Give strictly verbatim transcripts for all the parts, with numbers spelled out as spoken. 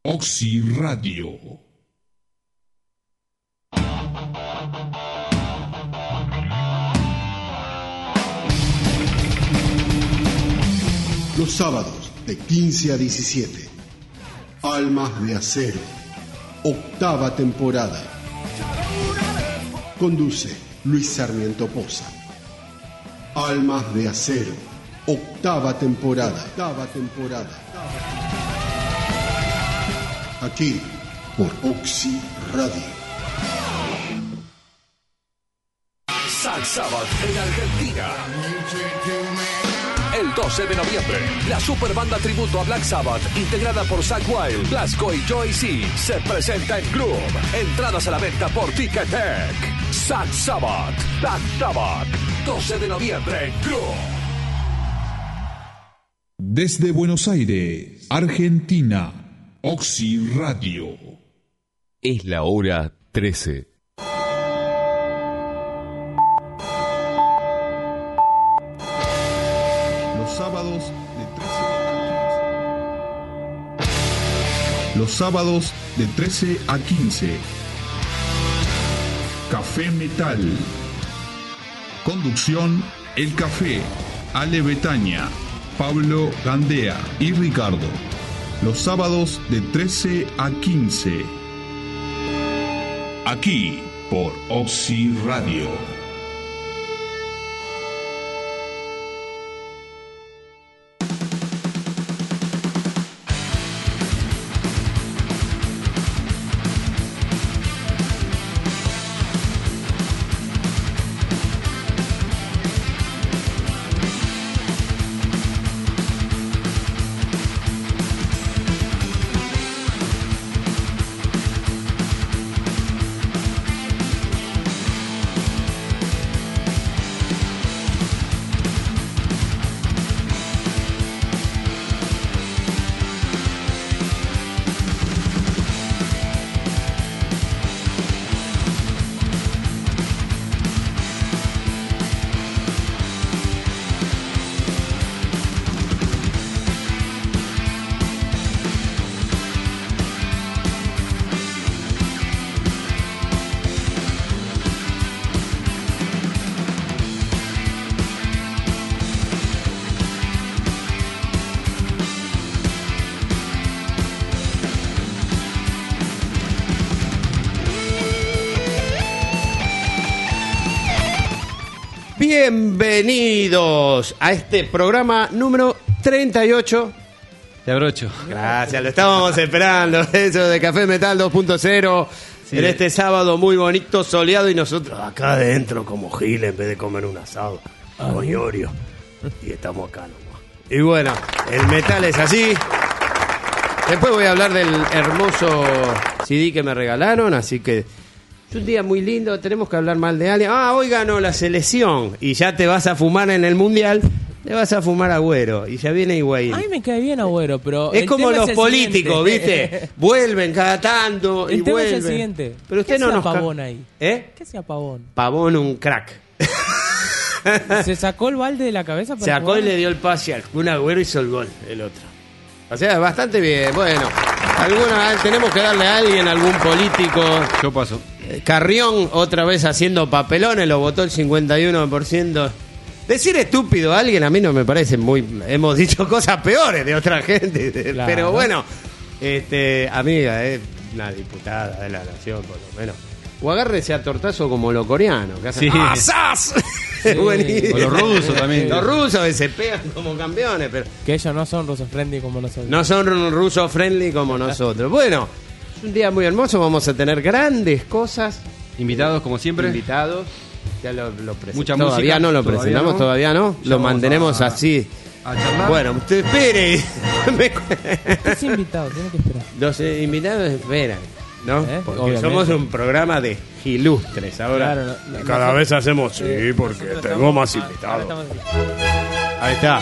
Oxy Radio. Los sábados de quince a diecisiete. Almas de Acero. Octava temporada. Conduce Luis Sarmiento Poza. Almas de Acero. Octava temporada. Octava temporada. Aquí por Oxy Radio. San Sabbath en Argentina. El doce de noviembre, la super banda tributo a Black Sabbath, integrada por Zakk Wylde, Blasko y Joey C, se presenta en Groove. Entradas a la venta por Ticketek. San Sabbath, Black Sabbath, doce de noviembre en Groove. Desde Buenos Aires, Argentina, Oxy Radio. Es la hora trece. Los sábados de trece a quince. Café Metal. Conducción: El Café, Ale Betania, Pablo Gandea y Ricardo. Los sábados de trece a quince. Aquí por Oxy Radio. Bienvenidos a este programa número treinta y ocho. Te abrocho. Gracias, lo estábamos esperando. Eso de Café Metal dos punto cero. Sí, en este sábado muy bonito, soleado, y nosotros acá adentro como giles en vez de comer un asado con Iorio. Y estamos acá nomás. Y bueno, el metal es así. Después voy a hablar del hermoso C D que me regalaron, así que es un día muy lindo. Tenemos que hablar mal de alguien. Ah, hoy ganó la selección y ya te vas a fumar en el mundial. Te vas a fumar Agüero y ya viene Higuaín. A mí me cae bien Agüero, pero es como los es políticos, ¿viste? Vuelven cada tanto y el tema vuelven. Es el siguiente. Pero usted no nos Pavón ahí. ¿Eh? ¿Qué hacía Pavón? Pavón un crack. Se sacó el balde de la cabeza para Se sacó jugar. Y le dio el pase al un Agüero, hizo el gol, el otro. O sea, bastante bien. Bueno, alguna tenemos que darle a alguien, algún político. Yo paso. Carrión otra vez haciendo papelones, lo votó el cincuenta y uno por ciento. Decir estúpido a alguien a mí no me parece muy... Hemos dicho cosas peores de otra gente, claro. Pero bueno, este, amiga, es una diputada de la nación por lo menos. O agárrese a tortazo como los coreanos, que hacen sí. ¡asas! Sí. O los rusos también. Los rusos que se pegan como campeones, pero... Que ellos no son rusos friendly como nosotros. No son rusos friendly como nosotros. Bueno, es un día muy hermoso, vamos a tener grandes cosas. Invitados como siempre. Invitados. Ya lo, lo presentamos. Mucha todavía música. no lo todavía presentamos, no. todavía no. Ya lo mantenemos a, así. A charlar. Bueno, usted espere. Es invitado, tiene que esperar. Los eh, invitados esperan, ¿no? ¿Eh? Porque Obviamente. somos un programa de ilustres ahora. Claro, no, no, cada no, vez hacemos sí, porque nosotros tengo estamos, más ahora invitados. estamos aquí. Ahí está.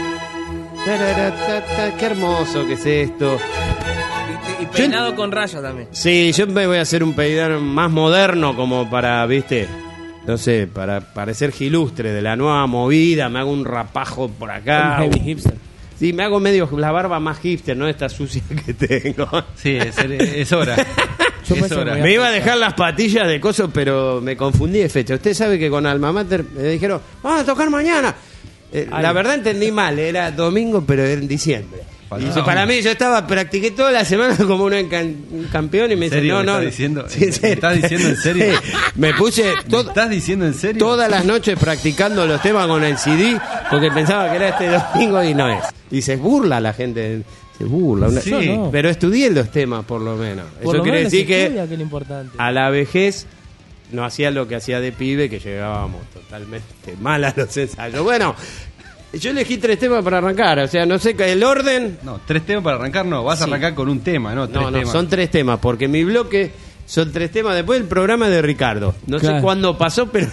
Qué hermoso que es esto. Y, y peinado yo, con rayas también. Sí, yo me voy a hacer un peinado más moderno como para, ¿viste? No sé, para parecer gilustre de la nueva movida. Me hago un rapajo por acá. Un heavy hipster. Sí, me hago medio la barba más hipster, no esta sucia que tengo. Sí, es, es hora. Yo Es pensé hora. que Me iba a dejar las patillas de coso, pero me confundí de fecha. Usted sabe que con Alma Mater me dijeron, vamos a tocar mañana. Eh, la verdad entendí mal, era domingo, pero era en diciembre. Y yo- para mí yo estaba, practiqué toda la semana como un, encan- un campeón y me ¿En dice, serio no, me no. estás no". diciendo? Sí, en ¿Me serio. estás diciendo en serio? Sí. Me puse ¿Me to- estás diciendo en serio? todas las noches practicando los temas con el C D porque pensaba que era este domingo y no es. Y se burla la gente, se burla. Una- Sí. Yo no. Pero estudié los temas por lo menos. Por Eso lo quiere menos decir que estudia, que es lo importante. a la vejez no hacía lo que hacía de pibe, que llegábamos totalmente mal a los ensayos. Bueno, yo elegí tres temas para arrancar, o sea, no sé el orden. No, tres temas para arrancar, no. Vas a Sí. arrancar con un tema, ¿no? Tres No, no, temas. son tres temas, porque mi bloque son tres temas. Después el programa de Ricardo. No sé Claro. cuándo pasó, pero.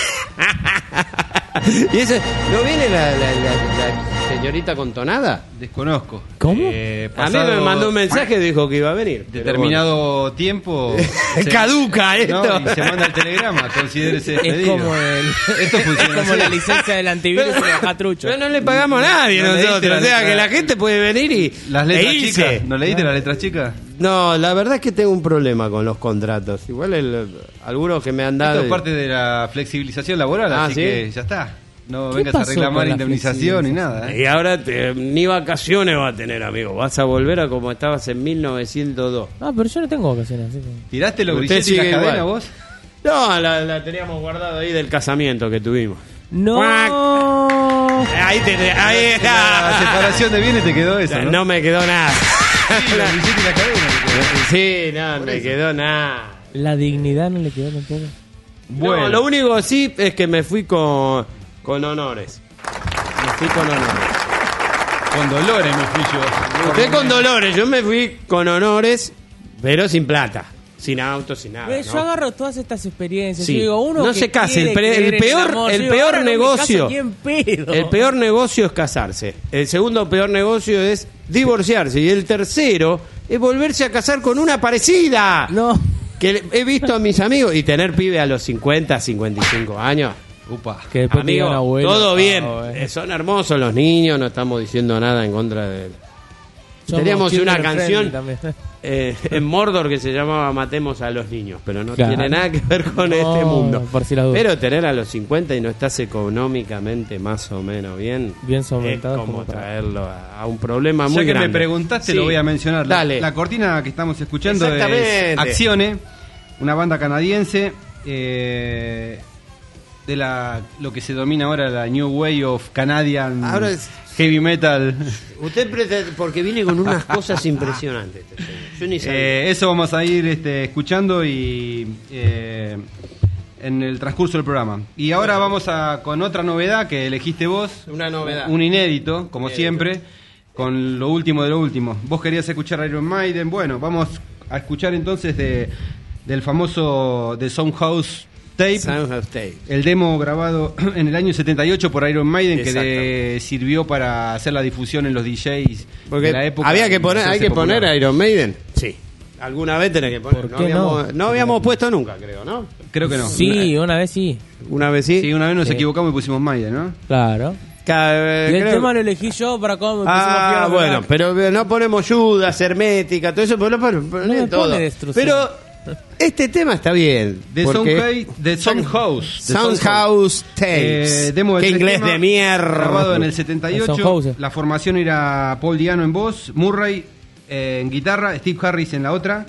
y ese, ¿no viene la, la- la- la señorita con tonada? Desconozco. ¿Cómo? Eh, A mí pasado me mandó un mensaje y dijo que iba a venir. pero Determinado tiempo. se- Caduca esto. No, y se manda el telegrama, considérese Es despedido. como, el, Esto es funciona como así. la licencia del antivirus y lo deja trucho. Pero no le pagamos a nadie No leíste nosotros. la O sea, letra- que la gente puede venir y. Las e letras irse. chicas. ¿No leíste las letras chicas? No, la verdad es que tengo un problema con los contratos. Igual el- algunos que me han dado. Esto es parte de la flexibilización laboral, Ah, así ¿sí? que ya está. No ¿Qué vengas a pasó reclamar con la indemnización ni nada. ¿eh? Y ahora te- ni vacaciones va a tener, amigo. Vas a volver a como estabas en mil novecientos dos. Ah, pero yo no tengo vacaciones. Así que... ¿Tiraste los Usted grilletes y la sigue cadena igual. vos? No, la, la teníamos guardada ahí del casamiento que tuvimos. No. Ahí te, ahí La está. separación de bienes te quedó eso, No, ¿no? me quedó nada. Sí, los grilletes y la cadena te quedó. Sí, no, me quedó nada. La dignidad no le quedó tampoco. Bueno, lo único sí es que me fui con, con honores. Me fui con honores. Con dolores me fui yo. Usted con dolores, yo me fui con honores, pero sin plata. Sin auto, sin nada. Ve, Yo ¿no? agarro todas estas experiencias. Sí. y digo, uno No que se case, el, quiere pre- el creer en peor, amor, el yo digo, peor ahora no me negocio. caso, ¿quién pedo? El peor negocio es casarse. El segundo peor negocio es divorciarse. Y el tercero es volverse a casar con una parecida. No. Que le- he visto a mis amigos y tener pibe a los cincuenta, cincuenta y cinco años. Upa. Que después te Amigo, digan abuelo. todo bien. Ah, bueno. Eh, Son hermosos los niños, no estamos diciendo nada en contra de él. Somos Teníamos una children canción friendly también. eh, en Mordor que se llamaba Matemos a los niños, pero no Claro. tiene nada que ver con No, este mundo. por si las dudas. Pero tener a los cincuenta y no estás económicamente más o menos bien, Bien es solventado como como para- traerlo a, a un problema Ya muy que grande. me preguntaste, Sí. lo voy a mencionar. La, Dale. la cortina que estamos escuchando Exactamente. es Accione, una banda canadiense eh, de la lo que se domina ahora la New Way of Canadian Ahora es- Heavy Metal. Usted pretende- porque viene con unas cosas impresionantes. este señor. Yo ni sabía. Eh, eso vamos a ir este, escuchando y eh, en el transcurso del programa. Y ahora vamos a con otra novedad que elegiste vos. Una novedad. Un inédito, como Inédito. siempre, con lo último de lo último. Vos querías escuchar Iron Maiden. Bueno, vamos a escuchar entonces de, del famoso The Soundhouse Tape. Sound of Tape. El demo grabado en el año setenta y ocho por Iron Maiden que Exactamente. le sirvió para hacer la difusión en los D Js Porque de la época. había que y poner, hay hacerse que poner popular. a Iron Maiden. Sí. Alguna vez tenés que poner. ¿Por no, qué habíamos, no? no habíamos puesto nunca, creo, ¿no? Creo que no. Sí, una vez sí. Una vez sí. Sí, una vez nos Sí. equivocamos y pusimos Maiden, ¿no? Claro. Ca- Y el creo- tema lo elegí yo para cuando me pusimos Ah, Fear of the bueno, Dark. pero no ponemos Judas, hermética, todo eso, pero no ponemos No me todo. pone destrucción. Pero este tema está bien. The porque- Soundhouse, The Soundhouse, The Soundhouse Tapes. Eh, demo de Qué tres inglés temas, de mierda. grabado en el setenta y El ocho. Soundhouse. La formación era Paul Diano en voz, Murray eh, en guitarra, Steve Harris en la otra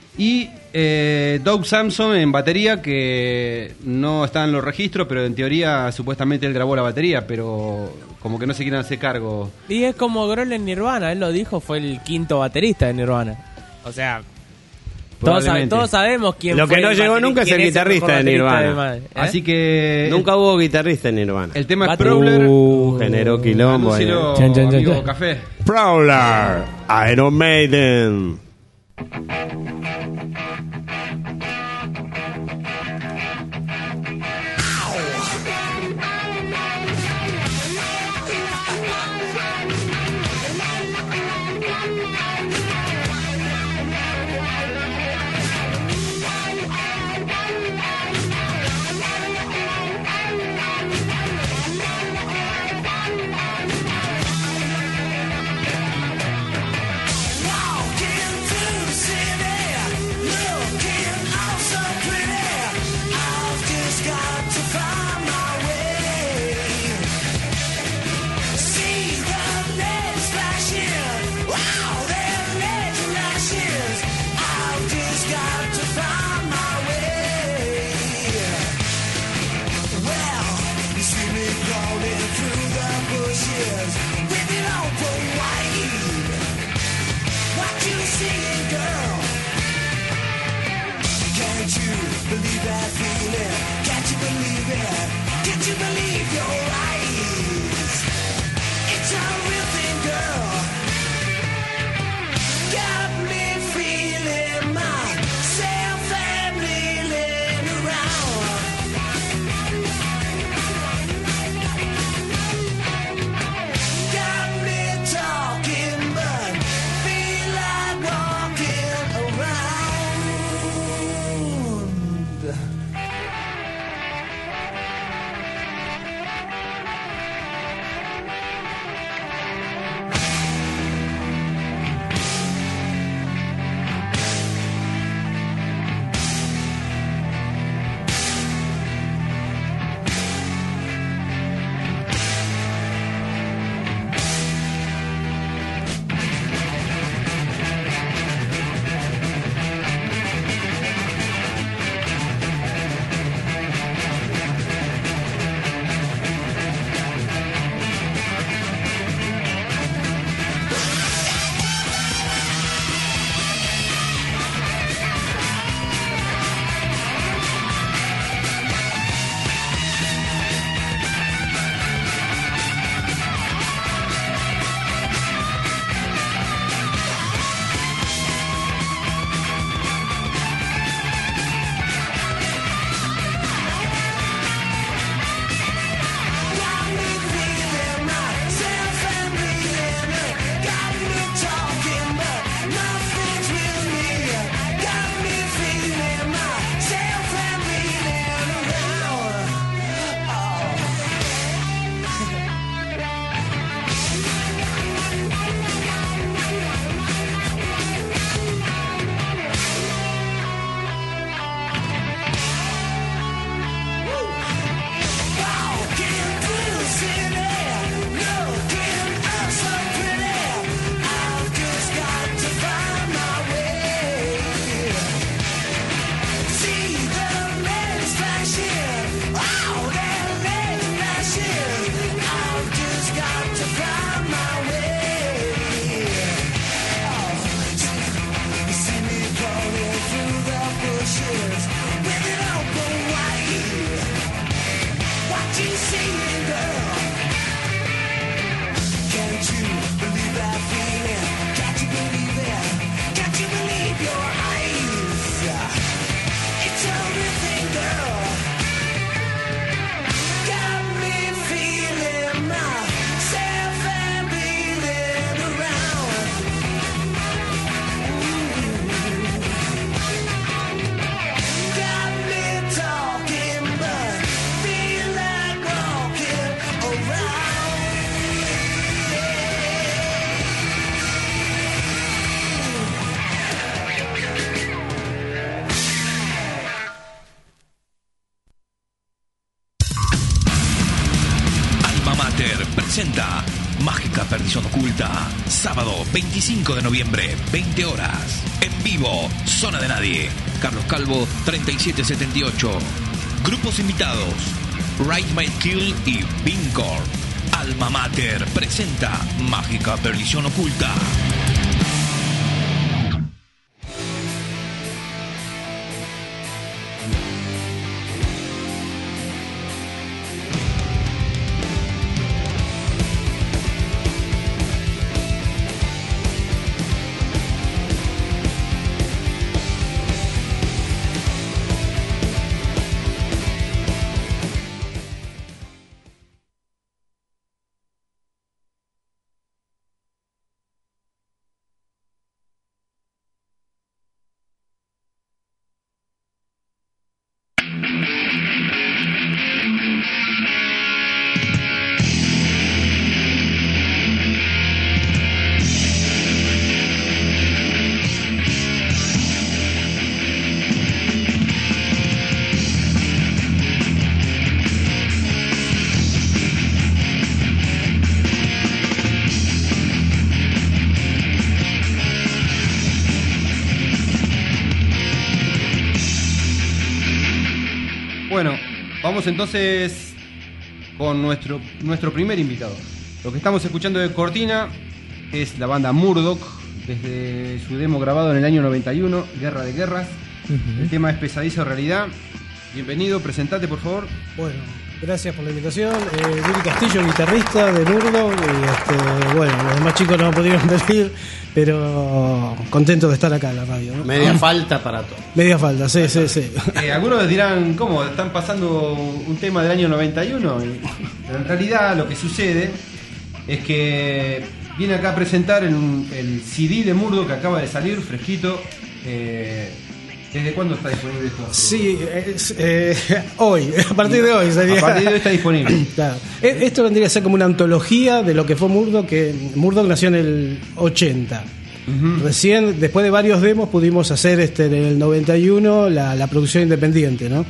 y eh, Doug Samson en batería, que no está en los registros, pero en teoría supuestamente él grabó la batería, pero como que no se quieren hacer cargo. Y es como Grohl en Nirvana, él lo dijo, fue el quinto baterista de Nirvana. O sea, todos, sab- Probablemente. todos sabemos quién Lo fue que no el bateri- bateri- nunca es quién el guitarrista mejor de baterista Nirvana. Madden, ¿eh? Así que Nunca hubo guitarrista en Nirvana. el tema es Bat- Prowler. Uh, generó quilombo. ahí. Anúncialo, Chan, chan, chan, amigo chan. Café. Prowler, Iron Maiden. Thank presenta Mágica Perdición Oculta, sábado veinticinco de noviembre, veinte horas. En vivo, Zona de Nadie, Carlos Calvo treinta y siete setenta y ocho. Grupos invitados: Right My Kill y Vincor. Alma Mater presenta Mágica Perdición Oculta. Bueno, vamos entonces con nuestro, nuestro primer invitado. Lo que estamos escuchando de cortina es la banda Murdoch, desde su demo grabado en el año noventa y uno, Guerra de Guerras. Uh-huh. El tema es Pesadizo Realidad. Bienvenido, presentate por favor. Bueno, gracias por la invitación. Eh, Willy Castillo, guitarrista de Murdoch. Y este, bueno, los demás chicos no pudieron venir, pero contento de estar acá en la radio, ¿no? Media falta para todo. Media falta, sí, sí, sí. Eh, algunos dirán, ¿cómo? Están pasando un tema del año noventa y uno. Pero en realidad lo que sucede es que viene acá a presentar el, el C D de Murdoch que acaba de salir, fresquito. Eh, ¿Desde cuándo está disponible esto? Sí, es, eh, hoy, a partir de hoy sería. A partir de hoy está disponible. Claro. Esto vendría a ser como una antología de lo que fue Murdoch, que Murdoch nació en el ochenta. Uh-huh. Recién, después de varios demos, pudimos hacer este en el noventa y uno la, la producción independiente, ¿no?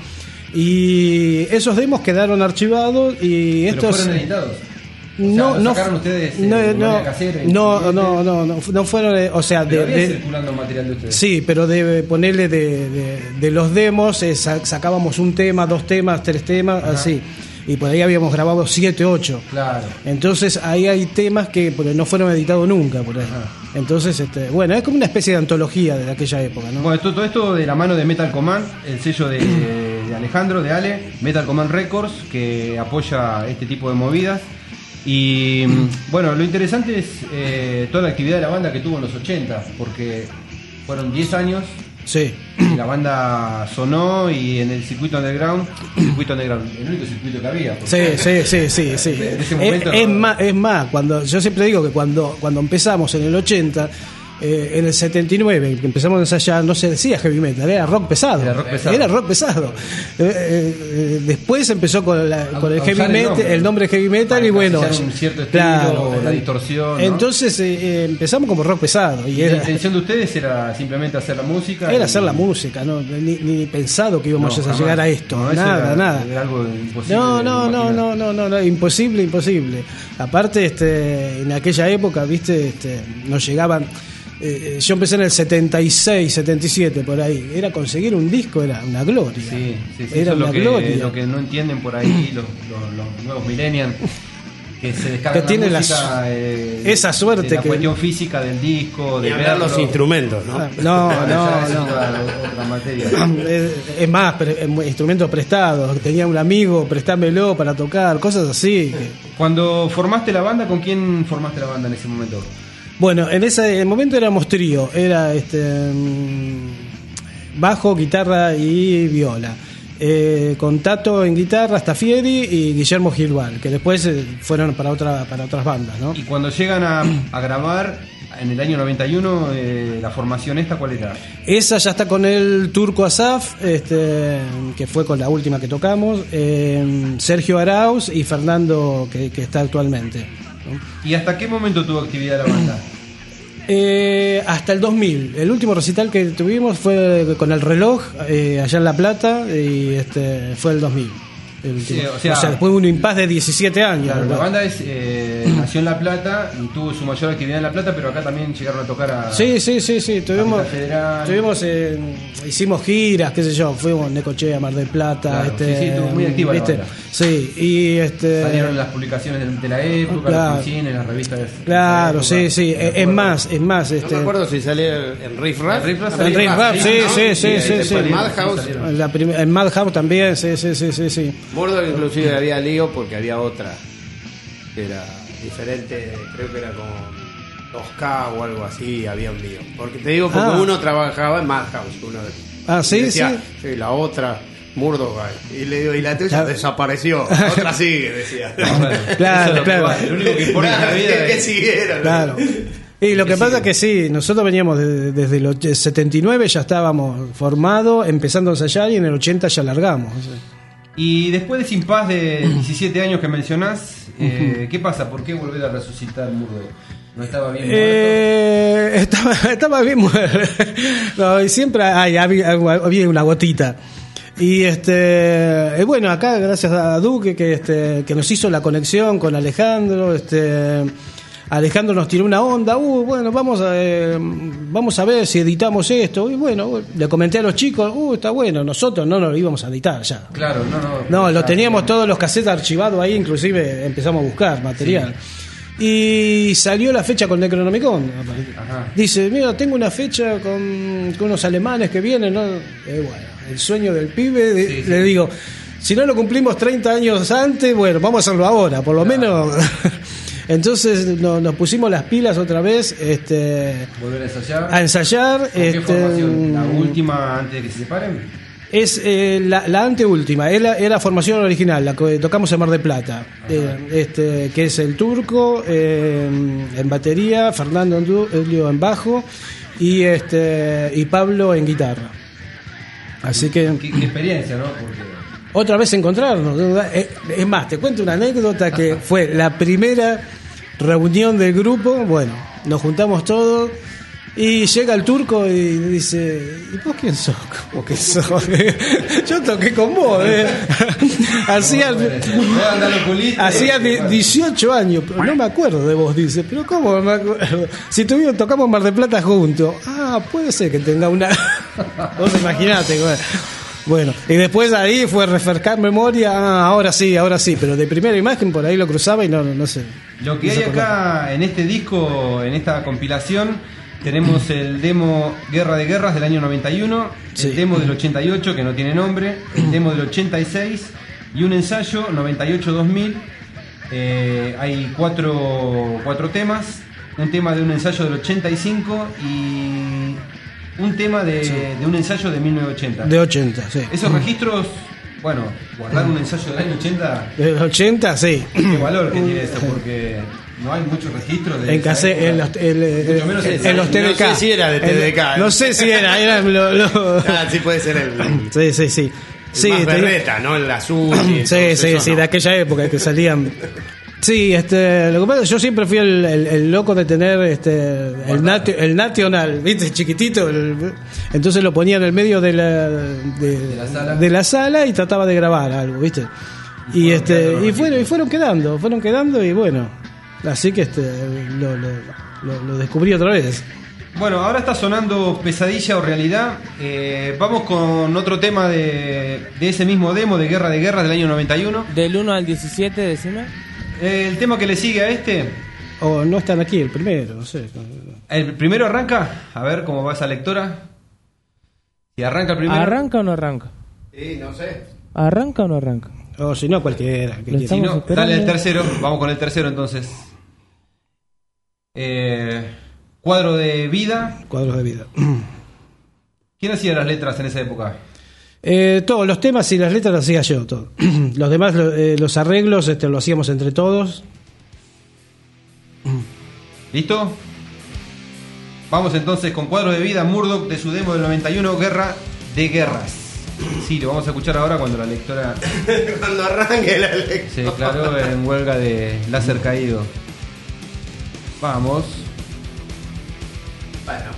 Y esos demos quedaron archivados y ¿Pero estos. fueron editados? No, o sea, no, sacaron ustedes eh, no, no, casera, no, no, no, no, no fueron, eh, o sea, pero de, había de, circulando material de ustedes. Sí, pero de ponerle de, de, de los demos, eh, sacábamos un tema, dos temas, tres temas, ajá, así. Y por ahí habíamos grabado siete, ocho. Claro. Entonces ahí hay temas que no fueron editados nunca, por ahí. Ajá. Entonces, este, bueno, es como una especie de antología de aquella época, ¿no? Bueno, todo esto de la mano de Metal Command, el sello de, de Alejandro, de Ale, Metal Command Records, que apoya este tipo de movidas. Y bueno, lo interesante es eh, toda la actividad de la banda que tuvo en los ochenta, porque fueron diez años. Sí. Y la banda sonó y en el circuito underground, circuito underground, el único circuito que había. Sí, sí, sí, sí, sí. En ese momento, es, es más, es más, cuando yo siempre digo que cuando cuando empezamos en el ochenta, eh, en el setenta y nueve, que empezamos a ensayar, no se decía heavy metal, era rock pesado. Era rock pesado. Era rock pesado. Eh, eh, después empezó con, la, con el heavy metal, el nombre, el nombre heavy metal, y bueno, un cierto estilo, claro, la distorsión, ¿no? Entonces eh, eh, empezamos como rock pesado. Y ¿Y era, la intención de ustedes era simplemente hacer la música? Era y... hacer la música, no ni, ni pensado que íbamos no, a jamás. llegar a esto, No, nada, era, nada. Era algo imposible. No, no, no, no, no, no, no, imposible, imposible. Aparte, este, en aquella época, viste, este, nos llegaban. Eh, yo empecé en el setenta y seis, setenta y siete, por ahí. Era conseguir un disco, era una gloria. Sí, sí, sí, era eso una es lo que, gloria. lo que no entienden por ahí los, los, los nuevos millennials, que se descargan que tiene la música, la, eh, esa suerte de la que cuestión física del disco, de ver los instrumentos, ¿no? Ah, no, no, no, no. Otra, otra materia. Es, es más, pre, instrumentos prestados. Tenía un amigo, prestámelo para tocar, cosas así. Que... Cuando formaste la banda, ¿con quién formaste la banda en ese momento? Bueno, en ese momento éramos trío, era este bajo, guitarra y viola. Eh, con Tato en guitarra, Staffieri y Guillermo Gilbal, que después eh, fueron para otra para otras bandas, ¿no? Y cuando llegan a, a grabar en el año noventa y uno, eh, la formación esta, ¿cuál era? Esa ya está con el Turco Asaf, este, que fue con la última que tocamos, eh, Sergio Arauz y Fernando, que, que está actualmente, ¿no? ¿Y hasta qué momento tuvo actividad la banda? Eh, hasta el dos mil. El último recital que tuvimos fue con El Reloj, eh, allá en La Plata, y este fue el dos mil. el último. Sí, o o, sea, sea, después de un impasse de diecisiete años. Claro, la ¿verdad? banda es, eh, nació en La Plata y tuvo su mayor actividad en La Plata, pero acá también llegaron a tocar a... Sí, sí, sí, sí. Tuvimos, Capital Federal. tuvimos eh, hicimos giras, qué sé yo, fuimos a Necochea, Mar del Plata. Claro, este, sí, sí, estuvo muy activa la ¿viste? banda. Sí, y este. Salieron las publicaciones de, de la época, Claro. los fanzines, las revistas. de- Claro, de sí, época. sí. Me Es acuerdo. más, es más. No Este, me acuerdo si salía en Riff Raff. En Riff Raff En salieron- Riff Raff, sí, ¿no? sí, Y sí, ahí sí, después sí. Madhouse. salieron. La prim- en Madhouse también, sí, sí, sí, sí, sí. Murdoch inclusive había lío porque había otra que era diferente, creo que era con dos K o algo así, había un lío. Porque te digo, porque Ah. uno trabajaba en Madhouse, uno Ah, sí, y decía, sí. sí, la otra, Murdoch, y le digo, y la tuya Claro. desapareció, la otra sigue, decía. Claro, Eso es lo que claro. vale. Lo único que importa en la vida que, que es... siguiera. Claro. Y lo que pasa es que sí, nosotros veníamos de- desde el och- setenta y nueve, ya estábamos formados, empezando a ensayar y en el ochenta ya largamos. o sea. Y después de ese impasse de diecisiete años que mencionás, eh, ¿qué pasa? ¿Por qué volver a resucitar Murdoch? ¿No estaba bien muerto? Eh, estaba, estaba bien muerto. No, y siempre hay, había, había una gotita. Y este, eh, bueno, acá gracias a Duque que este, que nos hizo la conexión con Alejandro, este, Alejandro nos tiró una onda, uh, bueno, vamos a, eh, vamos a ver si editamos esto. Y bueno, le comenté a los chicos, uh, está bueno, nosotros no nos lo íbamos a editar ya. Claro, no, no. No, lo ya, teníamos ya. todos los cassettes archivados ahí, inclusive empezamos a buscar material. Y salió la fecha con Necronomicon. Ajá. Dice, mira, tengo una fecha con, con unos alemanes que vienen, ¿no? Eh, bueno, el sueño del pibe, de- Sí, sí. le digo, si no lo cumplimos treinta años antes, bueno, vamos a hacerlo ahora, por lo menos. Entonces no- nos pusimos las pilas otra vez, este, Volver a ensayar. a ensayar. ¿Con qué este, formación? ¿La última antes de que se separen? Es eh, la, la anteúltima, era, era formación original, la que tocamos en Mar del Plata, eh, este, que es el Turco eh, en batería, Fernando Elio en bajo y este y Pablo en guitarra. Así que ¿Qué, qué experiencia, ¿no? Porque... otra vez encontrarnos. Eh, Es más, te cuento una anécdota que fue la primera reunión del grupo. Bueno, nos juntamos todos y llega el Turco y dice: ¿y vos quién sos? ¿Cómo que sos? Yo toqué con vos. Eh. Hacía, hacía di- dieciocho años, pero no me acuerdo de vos, dice. Pero ¿cómo no me acuerdo? Si tuvimos, tocamos Mar del Plata juntos. Ah, puede ser que tenga una... Vos imaginate, güey. Bueno, y después ahí fue refrescar memoria, ah, ahora sí, ahora sí, pero de primera imagen por ahí lo cruzaba y no, no, no sé. Lo que no hay se acordaba. acá en este disco, en esta compilación, tenemos el demo Guerra de Guerras del año noventa y uno, Sí. el demo del ochenta y ocho que no tiene nombre, el demo del ochenta y seis y un ensayo noventa y ocho dos mil. Eh, hay cuatro, cuatro temas, un tema de un ensayo del ochenta y cinco y un tema de, de un ensayo de mil novecientos ochenta. De ochenta, sí. Esos registros, bueno, guardar un ensayo del año ochenta, De ochenta, sí. qué valor que tiene eso, porque no hay muchos registros de En, esa case, época. en los, el- el- Mucho menos en esa. los T D K. No sé si era de T D K, En- eh. no sé si era, era lo- lo- Ah, sí puede ser el, Sí, sí, sí. Sí, más tenía- berreta, ¿no? El azul. y Sí, todo sí, eso, sí, ¿no? de aquella época que salían. Sí, este, lo que pasa es que yo siempre fui el, el- el loco de tener este el, nati- el nacional, ¿viste? Chiquitito. el- entonces lo ponía en el medio de la, de, la sala. de la sala y trataba de grabar algo, ¿viste? Y, fueron este quedando y los fueron, y registros. fueron quedando, fueron quedando y bueno, así que este lo, lo, lo- lo descubrí otra vez. Bueno, ahora está sonando Pesadilla o Realidad. Eh, vamos con otro tema de, de ese mismo demo de Guerra de Guerras del año noventa y uno. Del uno al diecisiete, decime. Eh, el tema que le sigue a este, O no están aquí el primero, no sé. el primero arranca. A ver cómo va esa lectora. Si arranca el primero. ¿Arranca o no arranca? Sí, no sé. ¿Arranca o no arranca? O si no cualquiera. que Lo quiera. Si estamos no, esperando. dale el tercero. Vamos con el tercero entonces. Eh, cuadro de vida. Cuadros de vida. ¿Quién hacía las letras en esa época? Eh, todos los temas y las letras las hacía yo, todo. Los demás, lo- eh, los arreglos, este, lo hacíamos entre todos. ¿Listo? Vamos entonces con Cuadros de Vida, Murdoch de su demo del noventa y uno, Guerra de Guerras. Sí, lo vamos a escuchar ahora cuando la lectora Cuando arranque la lectura. se declaró en huelga de láser caído. Vamos. Bueno.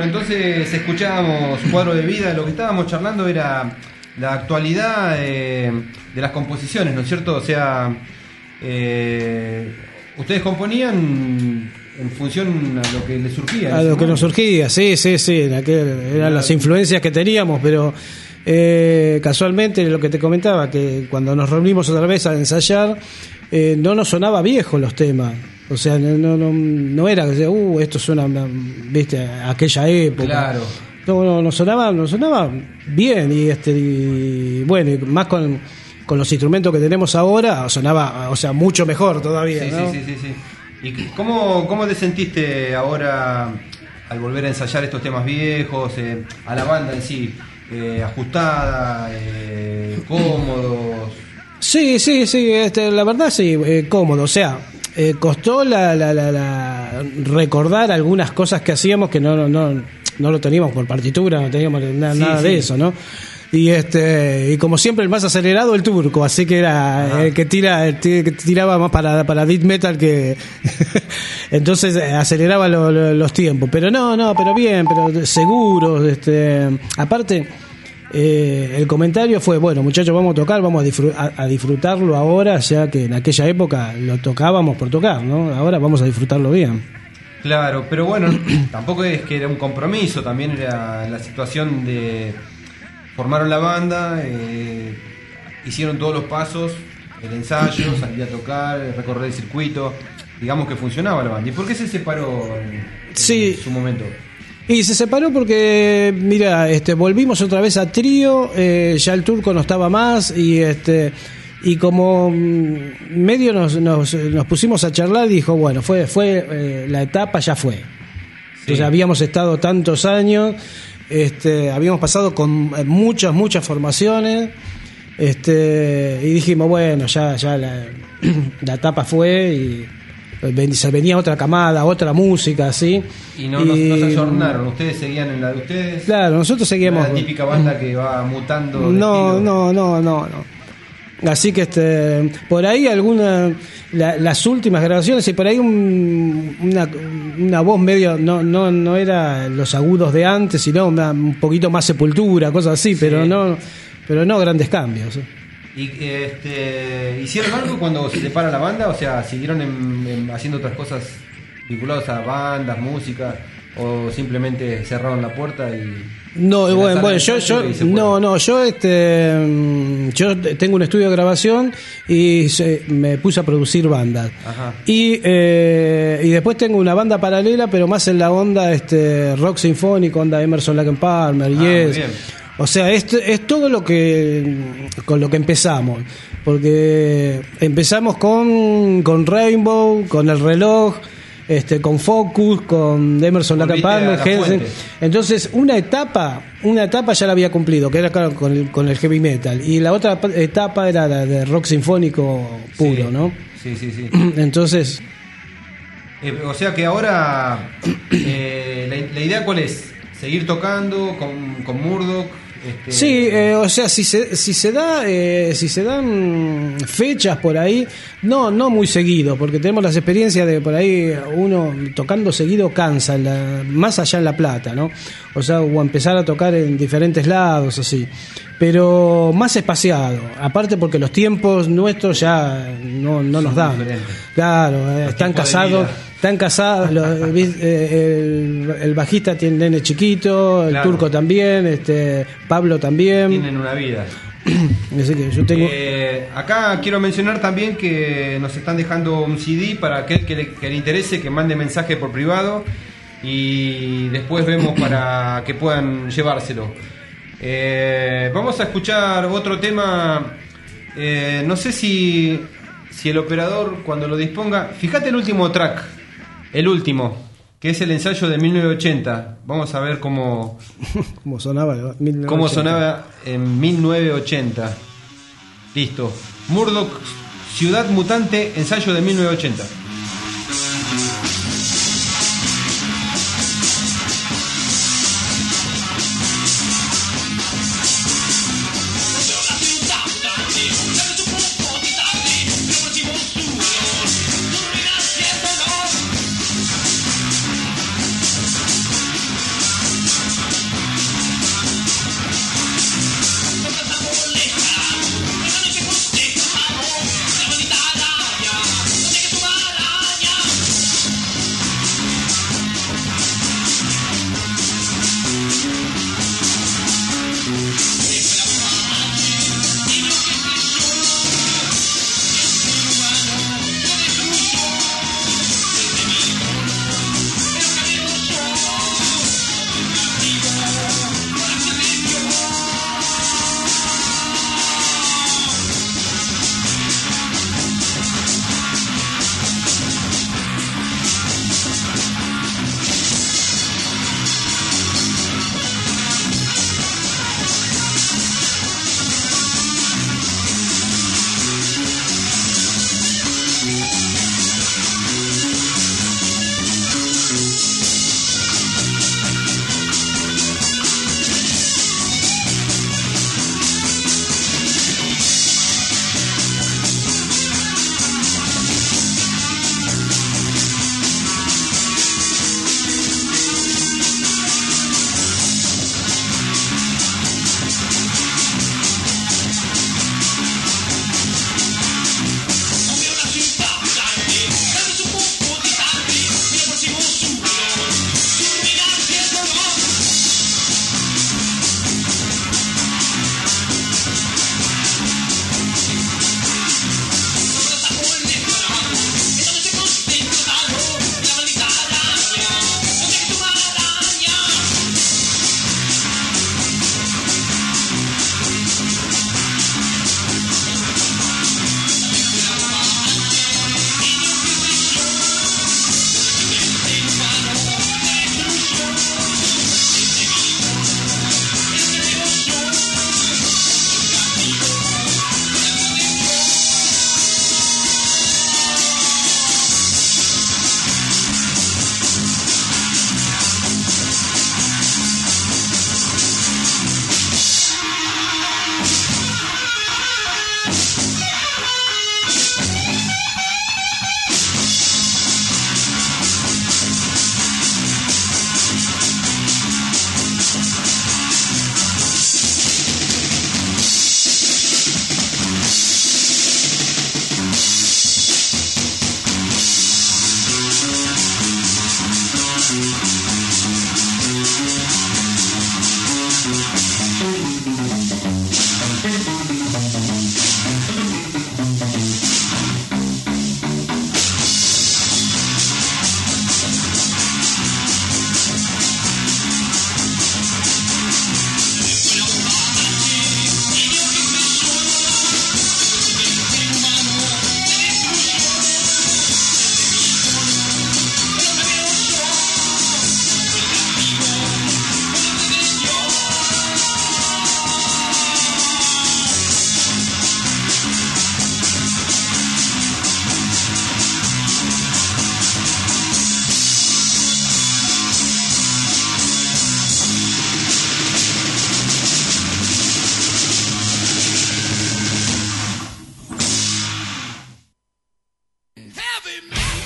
Bueno, entonces escuchábamos Cuadro de Vida. Lo que estábamos charlando era la actualidad eh, de las composiciones, ¿no es cierto? O sea, eh, ustedes componían en función a lo que les surgía. A lo que nos surgía, sí, sí, sí. En aquel, eran las influencias que teníamos, pero eh, casualmente lo que te comentaba, que cuando nos reunimos otra vez a ensayar, eh, no nos sonaba viejo los temas. O sea, no, no, no era que uh, esto suena, viste, a aquella época. Claro. No, no, nos sonaba, nos sonaba bien y este, y, bueno, y más con, con los instrumentos que tenemos ahora, sonaba, o sea, mucho mejor todavía. Sí, ¿no? sí, sí, sí, sí. ¿Y cómo, cómo te sentiste ahora al volver a ensayar estos temas viejos, eh, a la banda en sí, eh, ajustada, eh, cómodos? Sí, sí, sí, este, la verdad sí, eh, cómodo, o sea, eh, costó la, la, la, la recordar algunas cosas que hacíamos que no, no, no, no lo teníamos por partitura, no teníamos na, sí, nada sí. de eso, ¿no? Y este y como siempre el más acelerado el turco, así que era Ajá. el que tira el que tiraba más para para death metal que entonces aceleraba lo, lo, los tiempos, pero no, no, pero bien, pero seguros, este, aparte eh, el comentario fue, bueno, muchachos, vamos a tocar, vamos a, disfr- a, a disfrutarlo ahora, ya que en aquella época lo tocábamos por tocar, ¿no? Ahora vamos a disfrutarlo bien. Claro, pero bueno, tampoco es que era un compromiso, también era la situación de formaron la banda, eh, hicieron todos los pasos, el ensayo, salir a tocar, recorrer el circuito, digamos que funcionaba la banda. ¿Y por qué se separó en, sí. en su momento? Y se separó porque, mira, este, volvimos otra vez a trío, eh, ya el turco no estaba más y este y como medio nos, nos, nos pusimos a charlar y dijo, bueno, fue fue eh, la etapa ya fue. Sí. Entonces habíamos estado tantos años. Este, habíamos pasado con muchas, muchas formaciones, este, y dijimos, bueno, ya, ya la, la etapa fue y se venía otra camada, otra música, así. Y no, y, no, no se ayornaron, ustedes seguían en la de ustedes. Claro, nosotros seguíamos. La típica banda que va mutando. No, no, no, no, no. Así que este, por ahí alguna, la, las últimas grabaciones y por ahí un, una, una voz medio, no, no, no era los agudos de antes, sino una, un poquito más Sepultura, cosas así, sí. pero no, pero no grandes cambios. ¿Y este, hicieron algo cuando se separa la banda? O sea, ¿siguieron en, en haciendo otras cosas vinculadas a bandas, música, o simplemente cerraron la puerta y no, bueno, bueno, yo, yo no, no, yo este, yo tengo un estudio de grabación y se, me puse a producir bandas. Ajá. y eh, y después tengo una banda paralela, pero más en la onda este rock sinfónico, onda Emerson Lake and Palmer, ah, Yes. O sea, es, es todo lo que con lo que empezamos, porque empezamos con con Rainbow, con El Reloj. Este, con Focus, con Emerson Lake and Palmer, entonces una etapa, una etapa ya la había cumplido, que era claro, con, el, con el heavy metal, y la otra etapa era la de rock sinfónico puro, sí, ¿no? Sí, sí, sí. Entonces, eh, o sea que ahora eh, la, la idea cuál es, seguir tocando con, con Murdoch. Este... Sí, eh, o sea, si se, si se da, eh, si se dan fechas por ahí, no, no muy seguido, porque tenemos las experiencias de por ahí uno tocando seguido cansa, la, más allá en La Plata, ¿no? O sea, o empezar a tocar en diferentes lados, así, pero más espaciado, aparte porque los tiempos nuestros ya no, no nos dan. Claro, eh, están casados. Están casados, los, el, el bajista tiene nene chiquito, el claro. turco también, este Pablo también. Tienen una vida. Así que yo tengo... eh, acá quiero mencionar también que nos están dejando un C D para aquel que le, que le interese, que mande mensaje por privado y después vemos para que puedan llevárselo. Eh, vamos a escuchar otro tema. Eh, no sé si, si el operador cuando lo disponga... Fíjate el último track. El último, que es el ensayo de mil novecientos ochenta. Vamos a ver cómo cómo sonaba, mil novecientos ochenta. Cómo sonaba en mil novecientos ochenta. Listo. Murdoch, Ciudad Mutante, ensayo de mil novecientos ochenta.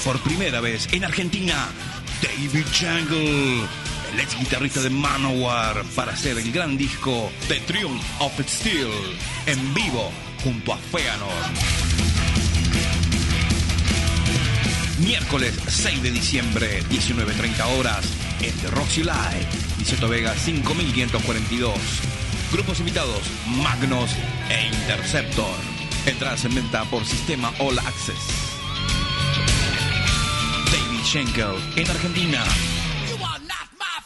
por primera vez en Argentina, David Jungle, el ex guitarrista de Manowar, para hacer el gran disco The Triumph of Steel en vivo junto a Feanor. Miércoles seis de diciembre, diecinueve treinta horas, en The Roxy Live, Niceto Vega cinco mil quinientos cuarenta y dos. Grupos invitados, Magnus e Interceptor. Entradas en venta por sistema All Access. David Schenkel en Argentina. You are not my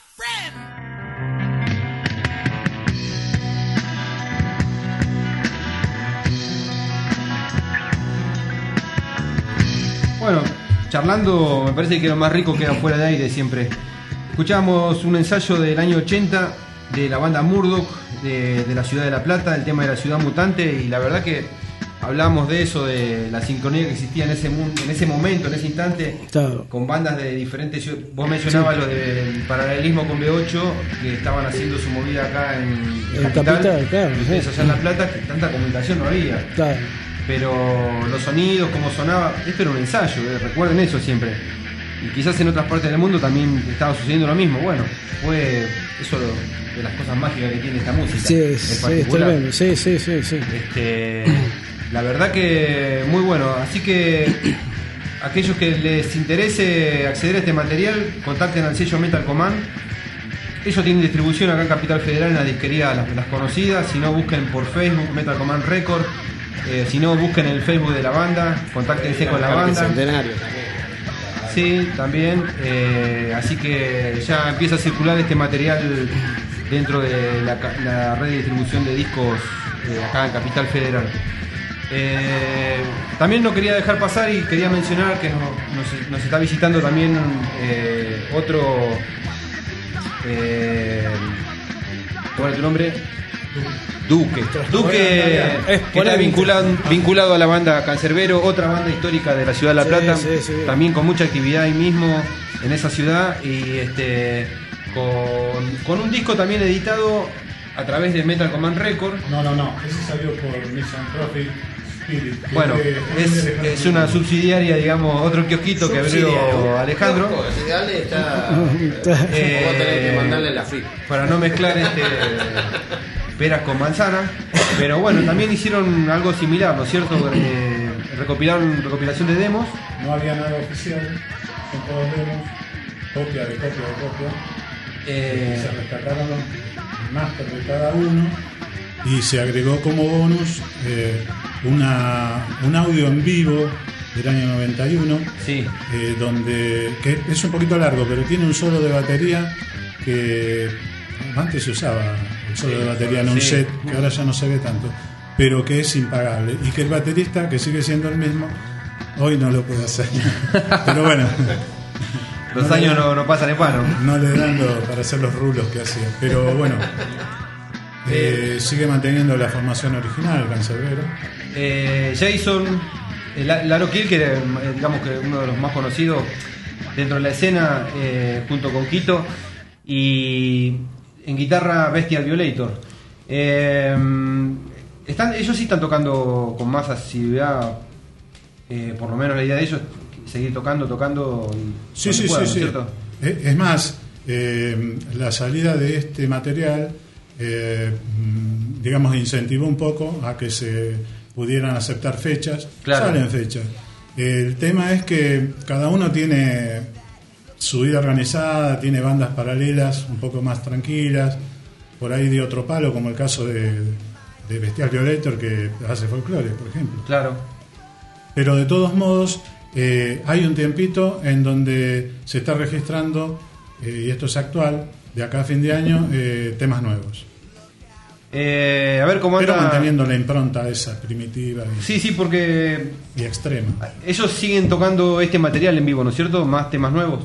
friend. Bueno, charlando, me parece que lo más rico queda fuera de aire siempre. Escuchamos un ensayo del año ochenta de la banda Murdoch, de, de la ciudad de La Plata, el tema de la ciudad mutante, y la verdad que hablamos de eso, de la sincronía que existía en ese en ese momento, en ese instante, claro, con bandas de diferentes ciudades. Vos mencionabas sí, lo del paralelismo con B ocho, que estaban haciendo su movida acá en, en Capital, Capital, claro, y ustedes allá en La Plata, que tanta comunicación no había. Claro. Pero los sonidos, cómo sonaba, esto era un ensayo, eh, recuerden eso siempre. Y quizás en otras partes del mundo también estaba sucediendo lo mismo. Bueno, fue eso lo, de las cosas mágicas que tiene esta música. Sí, sí, tremendo. Sí, sí, sí, sí. Este, la verdad que muy bueno. Así que aquellos que les interese acceder a este material, contacten al sello Metal Command. Ellos tienen distribución acá en Capital Federal en la disquería las, las conocidas. Si no, busquen por Facebook Metal Command Record. Eh, si no, busquen el Facebook de la banda, contáctense con la banda. Centenario. Sí, también. Eh, así que ya empieza a circular este material dentro de la, la red de distribución de discos eh, acá en Capital Federal. Eh, también no quería dejar pasar y quería mencionar que nos, nos, nos está visitando también eh, otro. Eh, ¿Cuál es tu nombre? Duque. Duque que está vinculado, vinculado a la banda Cancerbero, otra banda histórica de la ciudad de La Plata, sí, sí, sí, también con mucha actividad ahí mismo en esa ciudad, y este con, con un disco también editado a través de Metal Command Record. No, no, no, ese salió por Misanthropic Spirit. Bueno, es, es una subsidiaria, digamos, otro kiosquito que abrió Alejandro. Está, eh, vamos a tener que mandarle la free. Para no mezclar este peras con manzana, pero bueno, también hicieron algo similar, ¿no es cierto? Eh, recopilaron recopilación de demos. No había nada oficial, son todos demos, copia de copia de copia. Eh, se rescataron el máster de cada uno y se agregó como bonus eh, una, un audio en vivo del año noventa y uno, sí. eh, donde que es un poquito largo, pero tiene un solo de batería que antes se usaba, el solo de batería en un sí. set, que ahora ya no se ve tanto, pero que es impagable, y que el baterista, que sigue siendo el mismo, hoy no lo puede hacer. Pero bueno, los no años le, no, no pasan en vano. No le dan lo, para hacer los rulos que hacía, pero bueno, eh, sigue manteniendo la formación original, Cancerbero. Eh, Jason Laro Kill, que era, digamos que uno de los más conocidos dentro de la escena, eh, junto con Quito, y en guitarra Bestial Violator. Eh, están, ellos sí están tocando con más asiduidad, eh, por lo menos la idea de ellos es seguir tocando, tocando. Y sí, sí, puedan, sí, ¿no sí. Es, es más, eh, la salida de este material, eh, digamos, incentivó un poco a que se pudieran aceptar fechas. Claro. Salen fechas. El tema es que cada uno tiene su vida organizada, tiene bandas paralelas un poco más tranquilas, por ahí de otro palo, como el caso de, de Bestial Violator, que hace folclore, por ejemplo. Claro. Pero de todos modos, eh, hay un tiempito en donde se está registrando, eh, y esto es actual, de acá a fin de año, eh, temas nuevos. Eh, a ver cómo anda. Pero manteniendo la impronta esa primitiva y, sí, sí, porque y extrema. Ellos siguen tocando este material en vivo, ¿no es cierto? Más temas nuevos.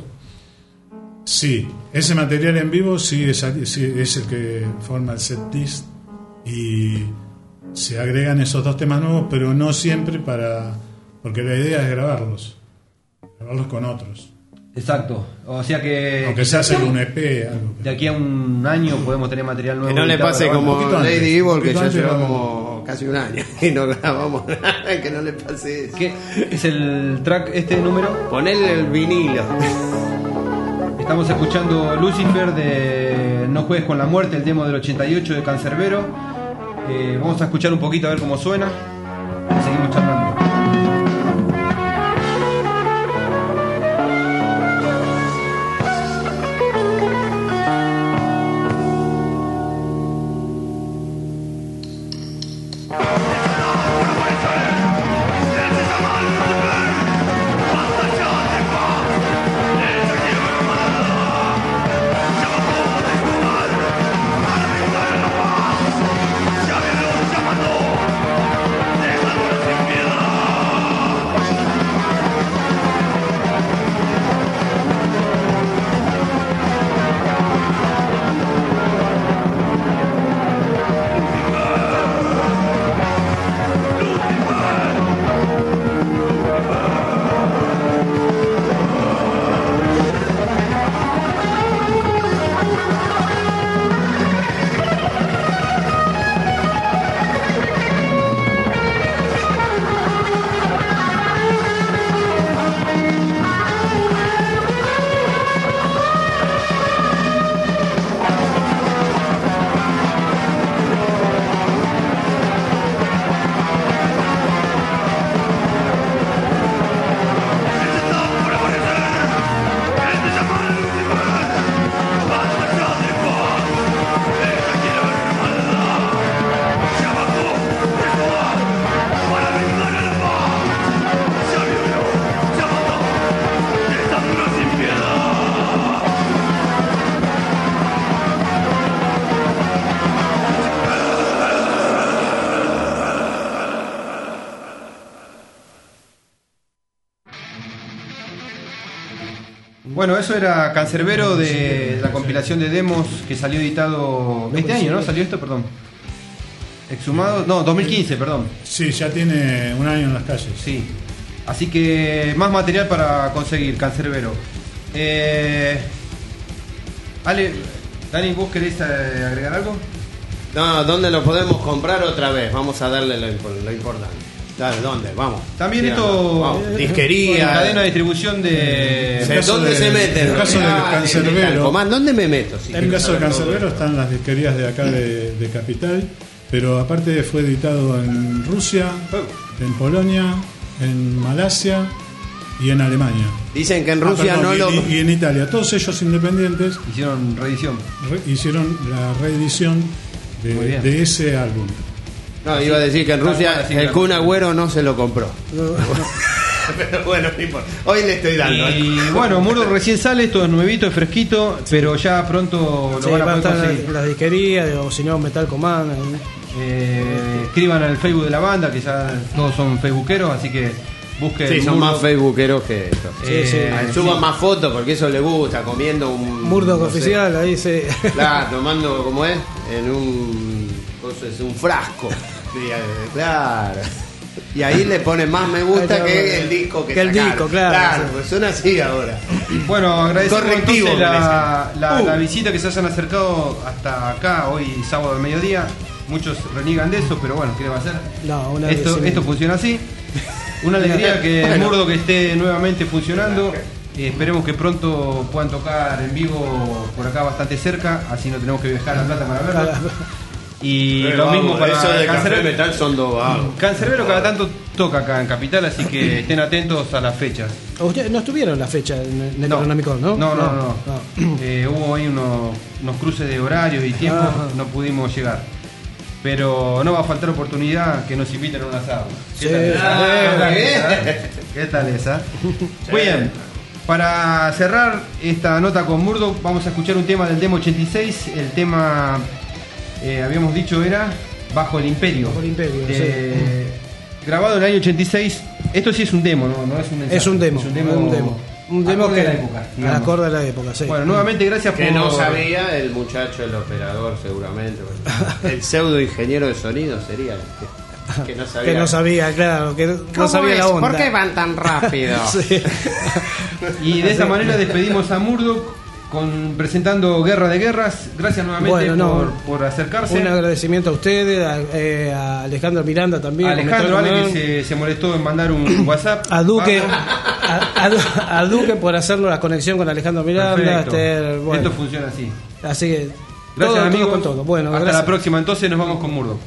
Sí, ese material en vivo sí es, sí es el que forma el set list, y se agregan esos dos temas nuevos, pero no siempre para, porque la idea es grabarlos, grabarlos con otros. Exacto, o sea que aunque se hace un E P, algo. De aquí a un año podemos tener material nuevo. Que no le pase como Lady Evil, que ya lleva como casi un año y no grabamos nada, que no le pase eso. ¿Qué es el track este número? Ponele el vinilo. Estamos escuchando Lucifer de No Juegues con la Muerte, el demo del ochenta y ocho de Cancerbero. Eh, vamos a escuchar un poquito a ver cómo suena. Y seguimos charlando. Bueno, eso era Cancerbero de la compilación de demos que salió editado este año, ¿no? ¿Salió esto? Perdón. Exhumado, no, dos mil quince, perdón. Sí, ya tiene un año en las calles. Sí. Así que más material para conseguir, Cancerbero. Eh, Ale, Dani, ¿vos querés eh, agregar algo? No, ¿dónde lo podemos comprar otra vez? Vamos a darle lo, lo importante. Dale, ¿dónde? Vamos. También sí, esto. Vamos. Disquería. Cadena de distribución de. En caso ¿Dónde de, se mete? En el caso del Ah, Cancerbero. ¿Dónde me meto? Sí, en el caso del Cancerbero están las disquerías de acá de, de Capital, pero aparte fue editado en Rusia, en Polonia, en Malasia y en Alemania. Dicen que en Rusia ah, perdón, no y, lo. y en Italia. Todos ellos independientes hicieron reedición. Re, hicieron la reedición de, de ese álbum. No, iba a decir que en Rusia el Kun Agüero no se lo compró. No. Pero bueno, no importa. Hoy le estoy dando. Y bueno, Murdoc recién sale, esto es nuevito, es fresquito, pero ya pronto lo sí, van a va poder a estar conseguir. en las disquerías, o si no, Metal Command. Eh, escriban al Facebook de la banda, que ya todos son facebookeros, así que busquen. Sí, son Murdoc. más facebookeros que esto. Sí, sí. Eh, suban sí. más fotos porque eso le gusta, comiendo un. Murdoc no oficial, sé. ahí se. Claro, tomando, ¿cómo es? En un. Es un frasco. Claro. Y ahí le ponen más me gusta que el disco que, que el sacaron. disco, claro. Claro, Sí. pues son así ahora. Bueno, agradecemos Correctivo, entonces la, la, uh. la visita que se hayan acercado hasta acá, hoy sábado al mediodía. Muchos reniegan de eso, pero bueno, ¿qué le va a hacer? No, una esto, esto funciona así. Una alegría que el bueno. Murdoc esté nuevamente funcionando. Eh, esperemos que pronto puedan tocar en vivo por acá bastante cerca, así no tenemos que viajar a La Plata para verlo. Y Pero lo vamos, mismo para eso de Cancerbero. Café Metal son dos vagos. Cancerbero cada tanto toca acá en Capital, así que estén atentos a las fechas. Ustedes no estuvieron en la fecha en el Necronomicon, ¿no? No, no, no. no. no. Eh, hubo ahí unos, unos cruces de horarios y tiempos, Ajá. no pudimos llegar. Pero no va a faltar oportunidad que nos inviten a un asado. ¿Qué Sí. tal esa? Ah, ¿Qué tal bien. esa? ¿Qué tal esa? Muy bien. Para cerrar esta nota con Murdoc, vamos a escuchar un tema del demo ochenta y seis. El tema, eh, habíamos dicho, era Bajo el Imperio. Bajo el Imperio, de, sí. Grabado en el año ochenta y seis. Esto sí es un demo, ¿no? No es un ensayo. Es un demo. Es un demo. Un demo, un demo acorde que a la época. a digamos. acorde de la época, sí. Bueno, nuevamente gracias Que por. no sabía el muchacho, el operador, seguramente. El pseudo ingeniero de sonido sería el que, que no sabía. Que no sabía, claro, que no sabía la onda. ¿Por qué van tan rápido? Sí. Y de esa manera despedimos a Murdoc con, presentando Guerra de Guerras. Gracias nuevamente bueno, no, por, por acercarse. Un agradecimiento a ustedes, a, eh, a Alejandro Miranda también. Alejandro, Ale, que se, se molestó en mandar un WhatsApp. A Duque, a, a, a Duque por hacernos la conexión con Alejandro Miranda. Este, bueno. Esto funciona así. Así que, gracias, todo, amigos. todo con todo. Bueno, hasta gracias. la próxima, entonces nos vamos con Murdoch.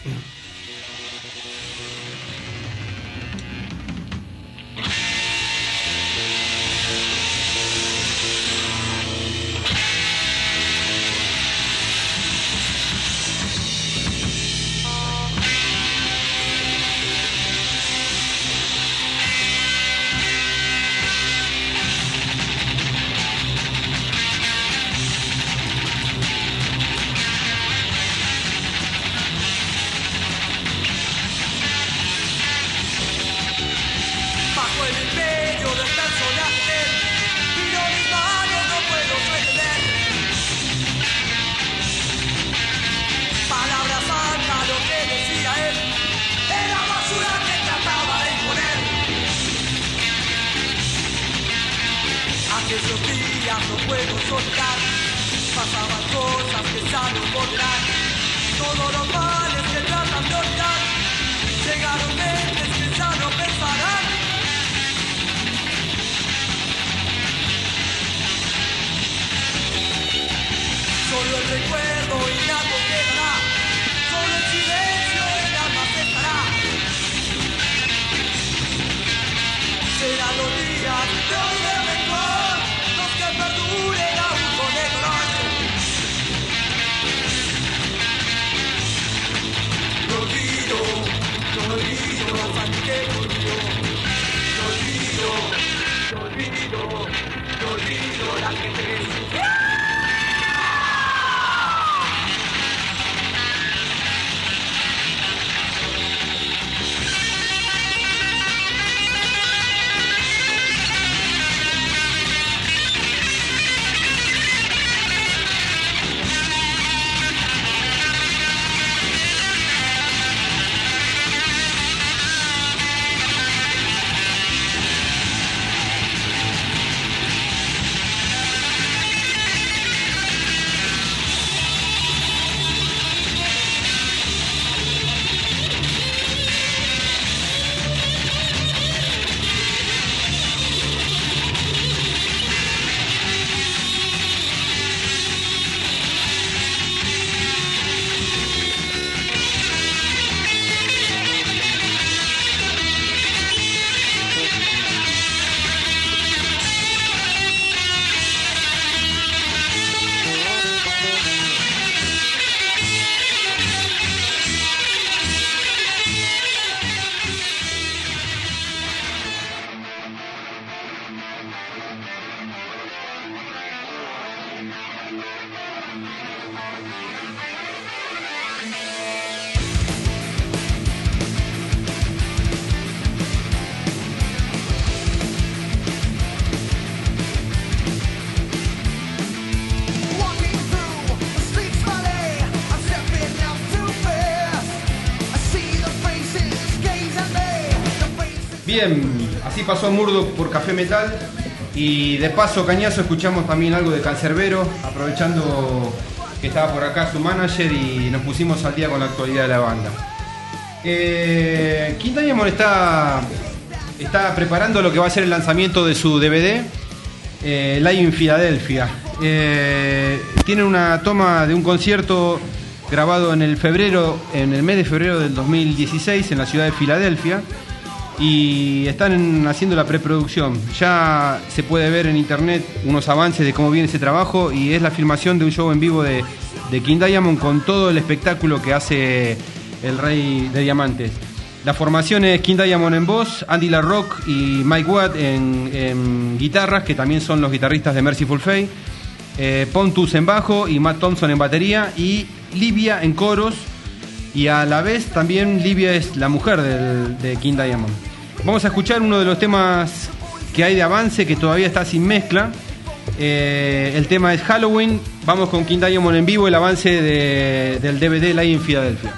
Bien, así pasó Murdoch por Café Metal. Y de paso, Cañazo, escuchamos también algo de Cancerbero, aprovechando que estaba por acá su manager y nos pusimos al día con la actualidad de la banda. Eh, King Diamond está, está preparando lo que va a ser el lanzamiento de su D V D, eh, Live in Philadelphia. Eh, tienen una toma de un concierto grabado en el febrero, en el mes de febrero del dos mil dieciséis en la ciudad de Filadelfia. Y están haciendo la preproducción. Ya se puede ver en internet unos avances de cómo viene ese trabajo, y es la filmación de un show en vivo de, de King Diamond con todo el espectáculo que hace el Rey de Diamantes. La formación es King Diamond en voz, Andy LaRock y Mike Watt en, en guitarras, que también son los guitarristas de Mercyful Fate, eh, Pontus en bajo y Matt Thompson en batería, y Livia en coros. Y a la vez también Livia es la mujer del, de King Diamond. Vamos a escuchar uno de los temas que hay de avance, que todavía está sin mezcla. Eh, el tema es Halloween. Vamos con King Diamond en vivo, el avance de, del D V D Live in Philadelphia.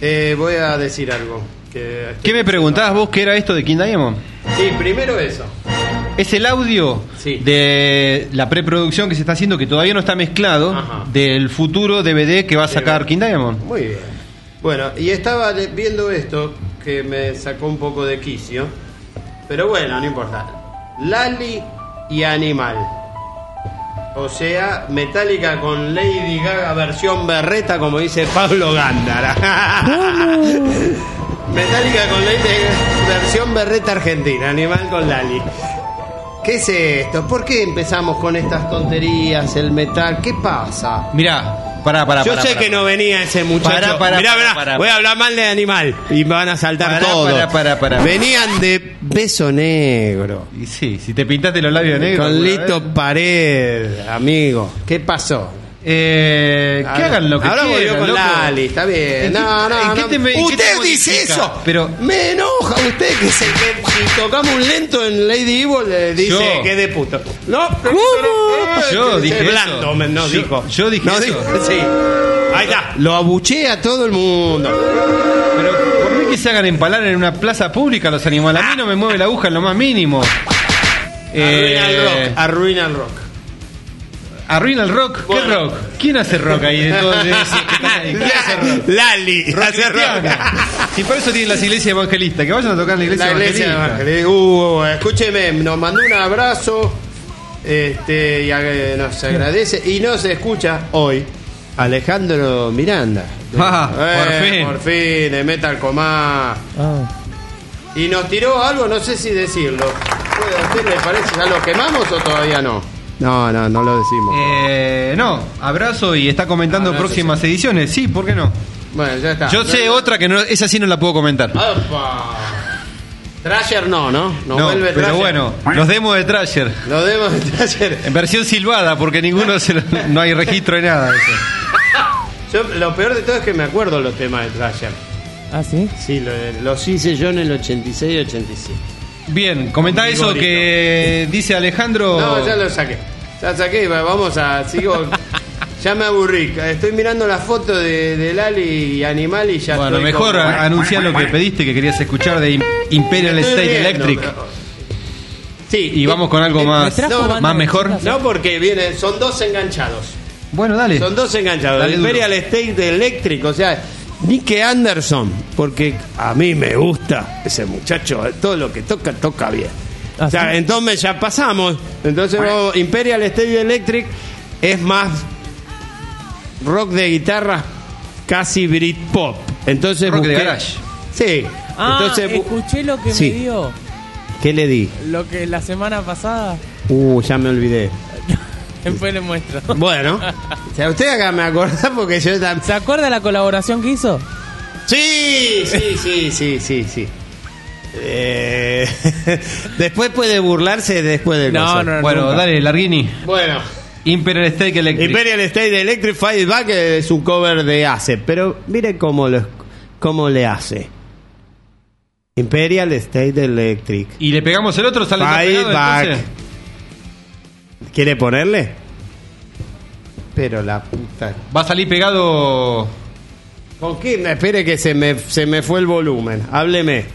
Eh, voy a decir algo. Que ¿Qué me preguntabas vos qué era esto de King Diamond? Sí, primero eso. Es el audio sí. de la preproducción que se está haciendo, que todavía no está mezclado, Ajá. del futuro D V D que va a sacar King Diamond. Muy bien. Bueno, y estaba viendo esto que me sacó un poco de quicio, pero bueno, no importa. Lali y Animal. O sea, Metallica con Lady Gaga versión berreta, como dice Pablo Gándara. Metallica con Lady Gaga versión berreta argentina, Animal con Lali. ¿Qué es esto? ¿Por qué empezamos con estas tonterías, el metal? ¿Qué pasa? Mirá, pará, pará, Yo pará, sé pará, que pará. no venía ese muchacho. Pará, pará, mirá, pará, mirá, pará, voy a hablar mal de Animal y me van a saltar Pará, todos. pará, pará, pará. Venían de Beso Negro. Y sí, si te pintaste los labios negros. Con Lito Pared, amigo. ¿Qué pasó? Eh, que ahora, hagan lo que ahora quieran. volvió con loco. Lali, está bien. ¿En No, qué- no, en qué no. te me- en qué Usted te dice modifica? eso. Pero me enoja usted que, se, que si tocamos un lento en Lady Evil le dice Yo. que de puto. No, ¿Cómo? eh, Yo que dije es eso. blando, me- no Yo- dijo. yo dije no, eso. dijo- sí. Ahí está. Lo abuché a todo el mundo. Pero por mí que se hagan empalar en una plaza pública los animales. A mí no me mueve la aguja en lo más mínimo. Arruina el Eh, rock. Arruina el rock. Arruina el rock. ¿Qué Bueno. rock? ¿Quién hace rock ahí de todos esos que están ahí? ¿Quién hace rock? Lali. Rock hace rock. cristiano. Si por eso tienen las iglesias evangelistas, que vayan a tocar en la iglesia La iglesia evangelista. evangelista. Uh, escúcheme, nos mandó un abrazo este, y ag- nos agradece y nos escucha hoy Alejandro Miranda. Ah, Eh, por fin. Por fin, de Metal Comá. Ah. Y nos tiró algo, no sé si decirlo. ¿A usted le parece? ¿Ya lo quemamos o todavía no? No, no, no lo decimos. Eh, no, abrazo y está comentando Ah, no, próximas ediciones. Sí, ¿por qué no? Bueno, ya está. Yo sé No, otra que no, esa sí no la puedo comentar. ¡Opa! Trasher no, ¿no? No, No, vuelve pero Thrasher. bueno, los demos de Thrasher. Los demos de Thrasher. En versión silbada, porque ninguno se lo- no hay registro de nada de eso. Yo, lo peor de todo es que me acuerdo los temas de Thrasher. ¿Ah, sí? Sí, lo- los hice yo en el ochenta y seis y ochenta y siete. Bien, comentá Con eso Vigorito. que dice Alejandro. No, ya lo saqué. Ya saqué, vamos a. Sigo. Ya me aburrí. Estoy mirando la foto de, de Lali y Animal y ya Bueno, estoy mejor como- anunciar lo que pediste, que querías escuchar de Im- Imperial Estoy State viendo, Electric. pero- Sí. Y vamos con algo Eh, más, me trajo no, banda más de mejor. chicas. No, porque vienen, son dos enganchados. Bueno, dale. Son dos enganchados. Dale El duro. Imperial State Electric, o sea, Nick Anderson, porque a mí me gusta ese muchacho, todo lo que toca, toca bien. ¿Ah, O sea, sí? entonces ya pasamos. Entonces vamos, Imperial State Electric es más rock de guitarra, casi Britpop. Entonces Rock de busqué- garage. Sí. Ah, Entonces, bu- escuché lo que Sí. me dio. ¿qué le di? Lo que la semana pasada. Uh, ya me olvidé. Después le muestro. Bueno, o sea, usted acá me acordás porque yo tam- ¿Se acuerda la colaboración que hizo? Sí, sí, sí, sí, sí, sí. Eh, después puede burlarse después del No, coso. no, no. Bueno, nunca. dale, Larguini. Bueno, Imperial State Electric. Imperial State Electric Fight Back es un cover de Ace, pero mire cómo lo cómo le hace. Imperial State Electric Y le pegamos el otro, sale más Fight pegado, Back. entonces. ¿Quiere ponerle? Pero la puta. Va a salir pegado. ¿Con qué? Espere que se me, se me fue el volumen. Hábleme.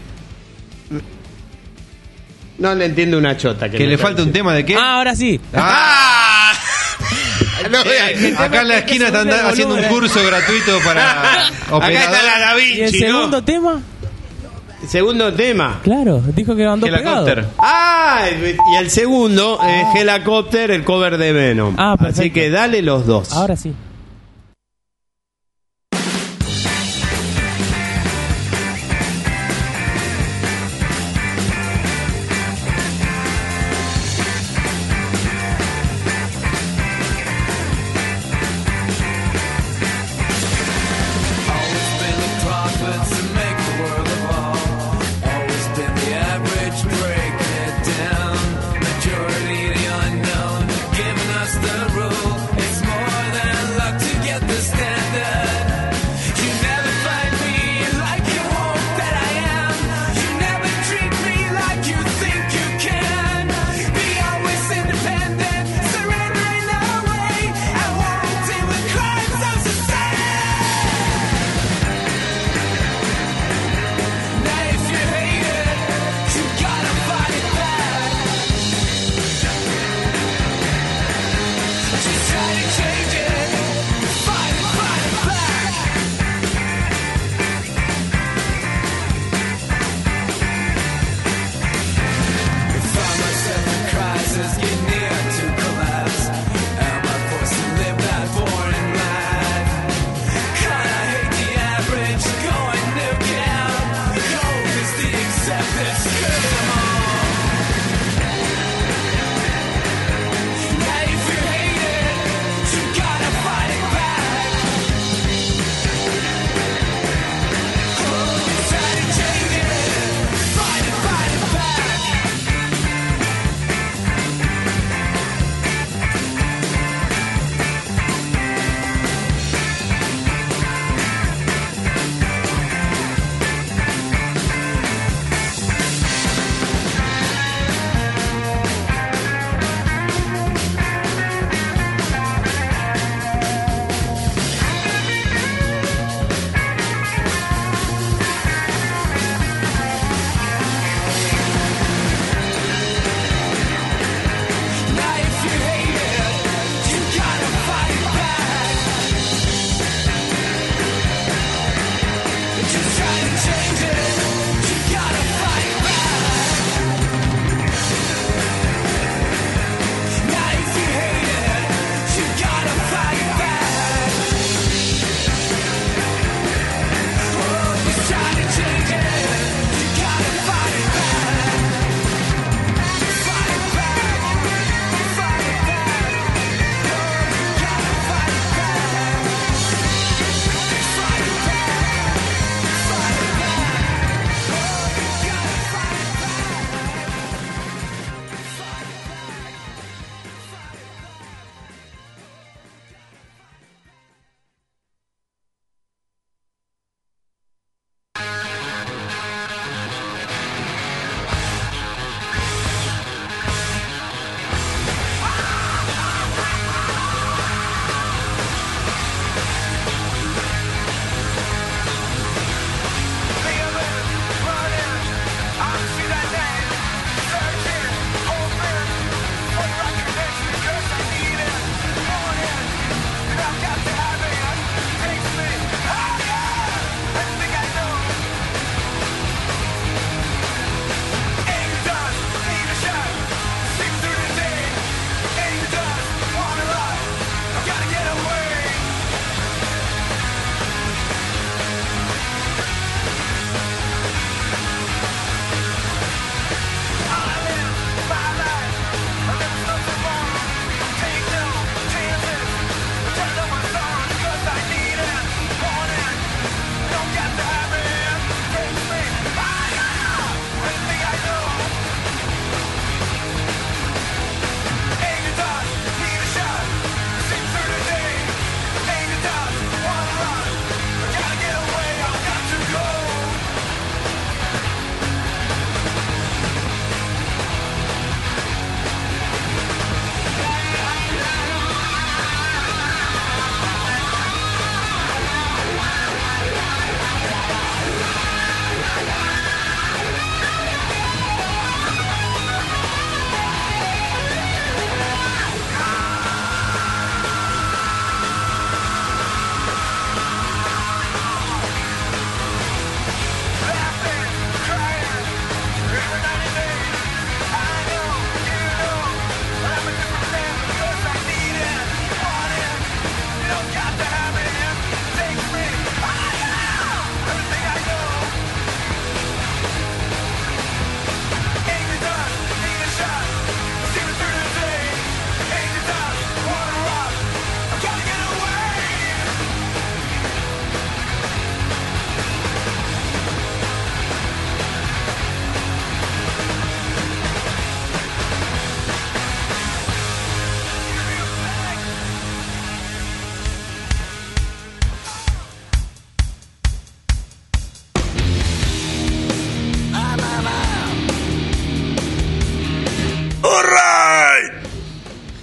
No le entiendo una chota. Que, Que me le está falta un diciendo. tema de qué. Ah, ahora sí. ¡Ah! No, Eh, acá en la esquina están sube el haciendo un volumen. curso gratuito para Acá operador. está la Da ¿Y el Vinci, segundo ¿no? tema? Segundo tema. Claro, dijo que andó pegado. Helicopter. Ah, y el segundo es Helicopter, el cover de Venom. Ah, perfecto. Así que dale los dos. Ahora sí.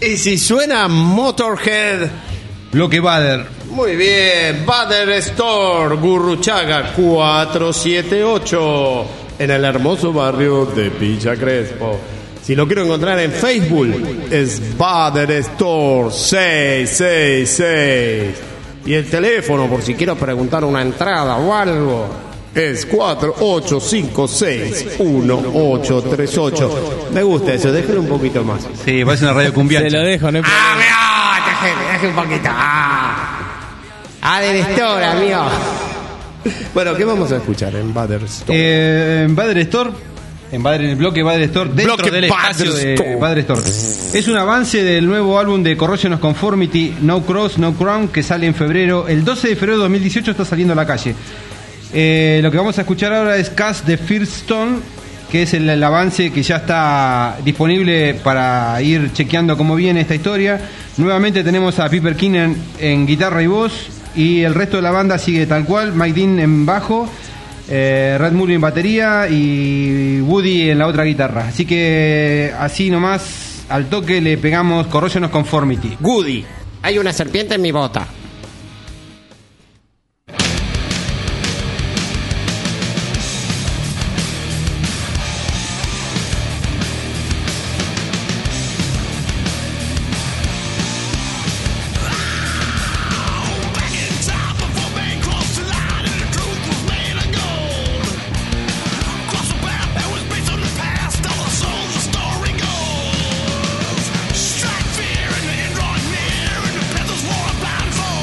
Y si suena Motorhead, bloque Bader. Muy bien, Bader Store, Gurruchaga cuatrocientos setenta y ocho, en el hermoso barrio de Villa Crespo. Si lo quiero encontrar en Facebook, es Bader Store seiscientos sesenta y seis. Y el teléfono, por si quiero preguntar una entrada o algo, es cuatro ocho cinco seis uno ocho tres ocho. Me gusta eso, déjalo un poquito más. Sí, parece una radio cumbiancha. Se lo dejo, no hay Ah, problema. me deje, deje un poquito. Ah, Bader Store, amigo. Bueno, ¿qué vamos a escuchar en Bader Store? Eh, en Bader Store, en, Bader, en el bloque Bader Store, dentro Bloque del espacio Bader de Store. Bader Store. Es un avance del nuevo álbum de Corrosion of Conformity, No Cross, No Crown, que sale en febrero. El doce de febrero de dos mil dieciocho está saliendo a la calle. Eh, lo que vamos a escuchar ahora es Cast the First Stone, que es el, el avance que ya está disponible para ir chequeando cómo viene esta historia. Nuevamente tenemos a Piper Keenan en guitarra y voz, y el resto de la banda sigue tal cual: Mike Dean en bajo, eh, Red Mully en batería y Woody en la otra guitarra. Así que así nomás al toque le pegamos Corrosion of Conformity. Woody, hay una serpiente en mi bota. Strike fear in the android mirror, and the peddler's war of blindfold.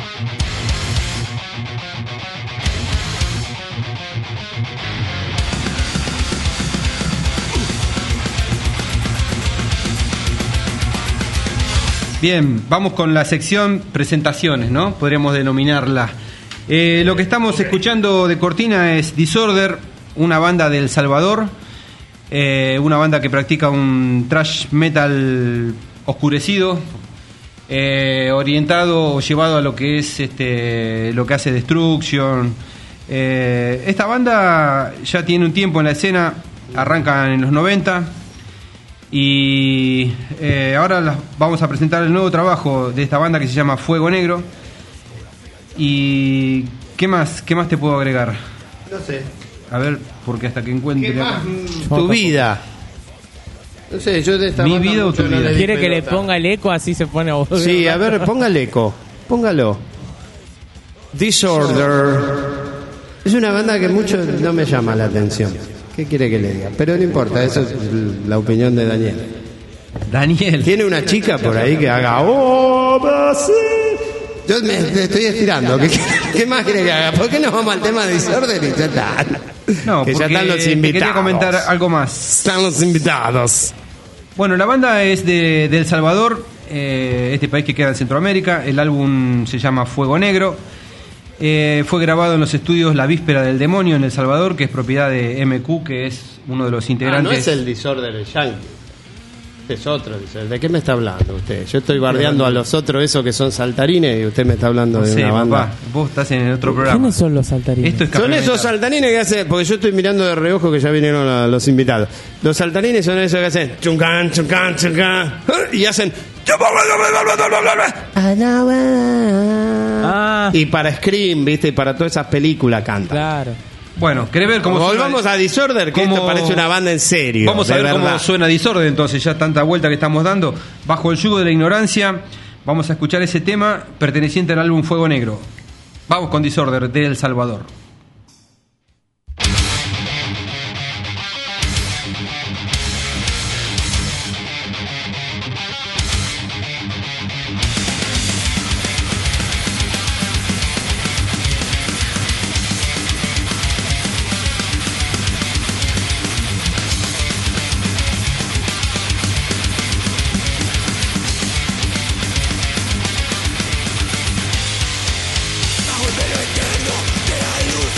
Bien, vamos con la sección presentaciones, ¿no? Podríamos denominarla. Eh, lo que estamos escuchando de cortina es Disorder, una banda de El Salvador, eh, una banda que practica un thrash metal oscurecido, eh, orientado o llevado a lo que es este, lo que hace Destruction. Eh, esta banda ya tiene un tiempo en la escena, arrancan en los noventa. Y eh, ahora las vamos a presentar el nuevo trabajo de esta banda que se llama Fuego Negro. ¿Y qué más? ¿Qué más te puedo agregar? No sé. A ver, porque hasta que encuentre ¿Qué acá. más? Tu vida. No sé, yo de esta ¿Mi banda vida o mucho tu no vida? le di ¿Quiere que le pelota. ponga el eco así se pone a vos? Sí, a ver, ponga el eco. Póngalo. Disorder. Es una banda que mucho no me llama la atención. ¿Qué quiere que le diga? Pero no importa, eso es la opinión de Daniel. Daniel. ¿Tiene una chica por ahí que haga... Oh, Brasil? Yo me te estoy estirando. ¿Qué, qué más quiere que haga? ¿Por qué no vamos al tema de Disorder y ya está? No, que ya porque están los te invitados. quería comentar algo más. Están los invitados. Bueno, la banda es de, de El Salvador, eh, este país que queda en Centroamérica. El álbum se llama Fuego Negro. Eh, fue grabado en los estudios La Víspera del Demonio en El Salvador, que es propiedad de M Q, que es uno de los Ah, integrantes. no es el Disorder el Yankee. Es otro Disorder. ¿De qué me está hablando usted? Yo estoy bardeando a los otros esos que son saltarines y usted me está hablando No de sé, una banda. papá, vos estás en otro programa. ¿Quiénes son los saltarines? Esto es Son Café esos Metal. saltarines que hacen, porque yo estoy mirando de reojo que ya vinieron la- los invitados. Los saltarines son esos que hacen chuncan, chuncan, chuncan, y hacen Ah, y para Scream, viste, y para todas esas películas cantan. claro. Bueno, ¿querés ver cómo Volvamos suena? a Disorder, que cómo- esto parece una banda en serio. Vamos a de ver verdad. cómo suena Disorder, entonces, ya tanta vuelta que estamos dando. Bajo el yugo de la ignorancia, vamos a escuchar ese tema perteneciente al álbum Fuego Negro. Vamos con Disorder de El Salvador. Bajo el velo eterno de la luz.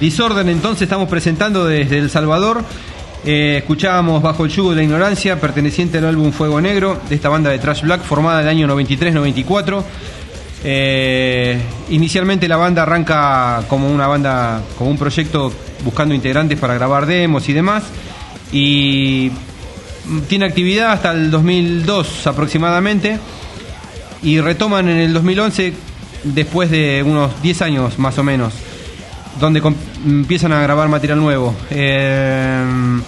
Disorder, entonces, estamos presentando desde El Salvador. Eh, escuchábamos Bajo el yugo de la ignorancia, perteneciente al álbum Fuego Negro, de esta banda de thrash black formada en el año noventa y tres noventa y cuatro. Eh, inicialmente la banda arranca como una banda, como un proyecto buscando integrantes para grabar demos y demás, y tiene actividad hasta el dos mil dos aproximadamente, y retoman en el dos mil once después de unos diez años más o menos, donde com- empiezan a grabar material nuevo. Eh,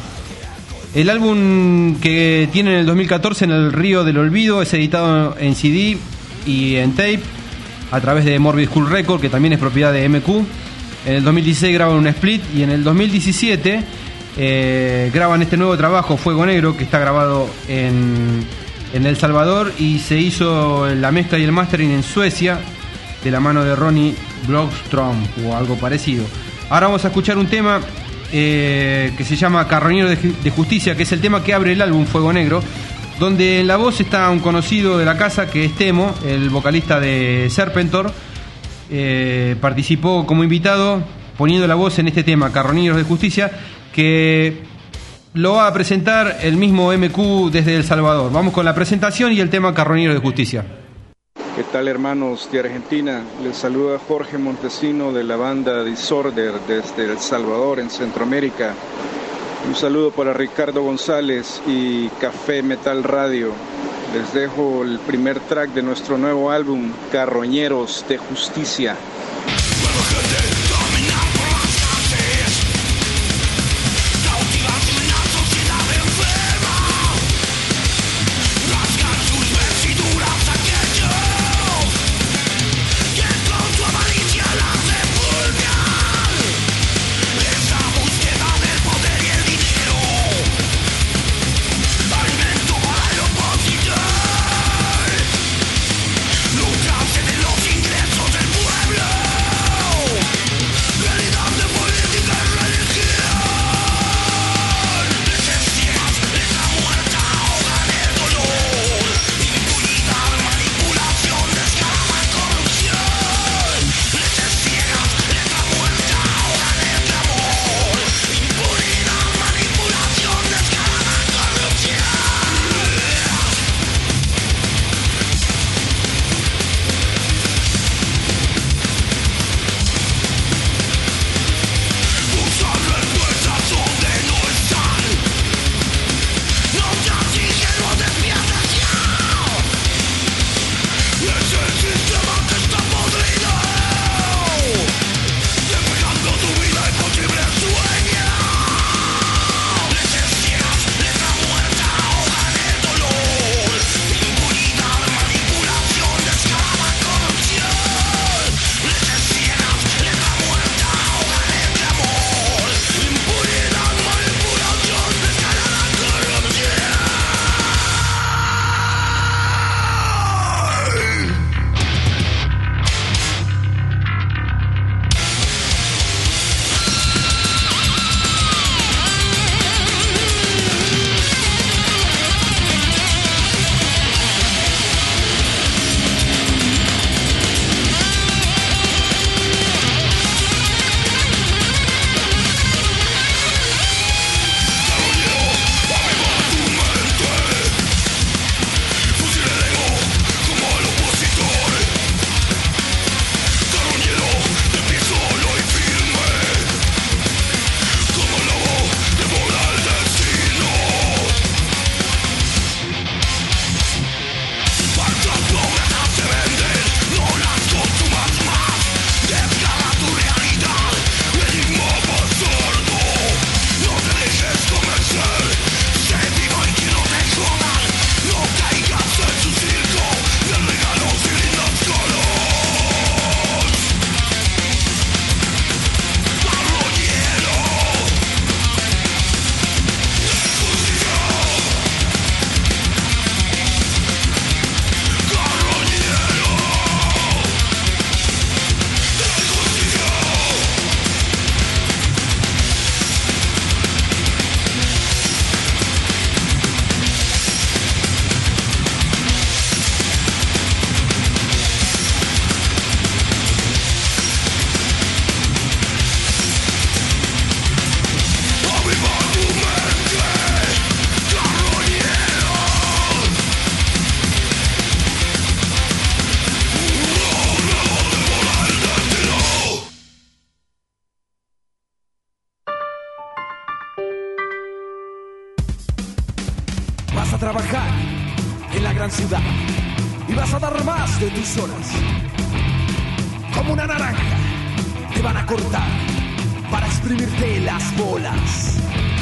el álbum que tienen en el dos mil catorce, En el Río del Olvido, es editado en C D y en tape a través de Morbid Skull Record, que también es propiedad de M Q. En el dos mil dieciséis graban un split, y en el dos mil diecisiete eh, graban este nuevo trabajo, Fuego Negro, que está grabado en, en El Salvador, y se hizo la mezcla y el mastering en Suecia, de la mano de Ronnie Blomström o algo parecido. Ahora vamos a escuchar un tema eh, que se llama Carroñero de, de Justicia, que es el tema que abre el álbum Fuego Negro, donde en la voz está un conocido de la casa, que es Temo, el vocalista de Serpentor. Eh, participó como invitado poniendo la voz en este tema, Carroñeros de Justicia, que lo va a presentar el mismo M Q desde El Salvador. Vamos con la presentación y el tema Carroñeros de Justicia. ¿Qué tal, hermanos de Argentina? Les saluda Jorge Montesino de la banda Disorder desde El Salvador, en Centroamérica. Un saludo para Ricardo González y Café Metal Radio. Les dejo el primer track de nuestro nuevo álbum, Carroñeros de Justicia. Los ingresos del pueblo. gran ciudad y vas a dar más de tus horas. Como una naranja te van a cortar para exprimirte las bolas.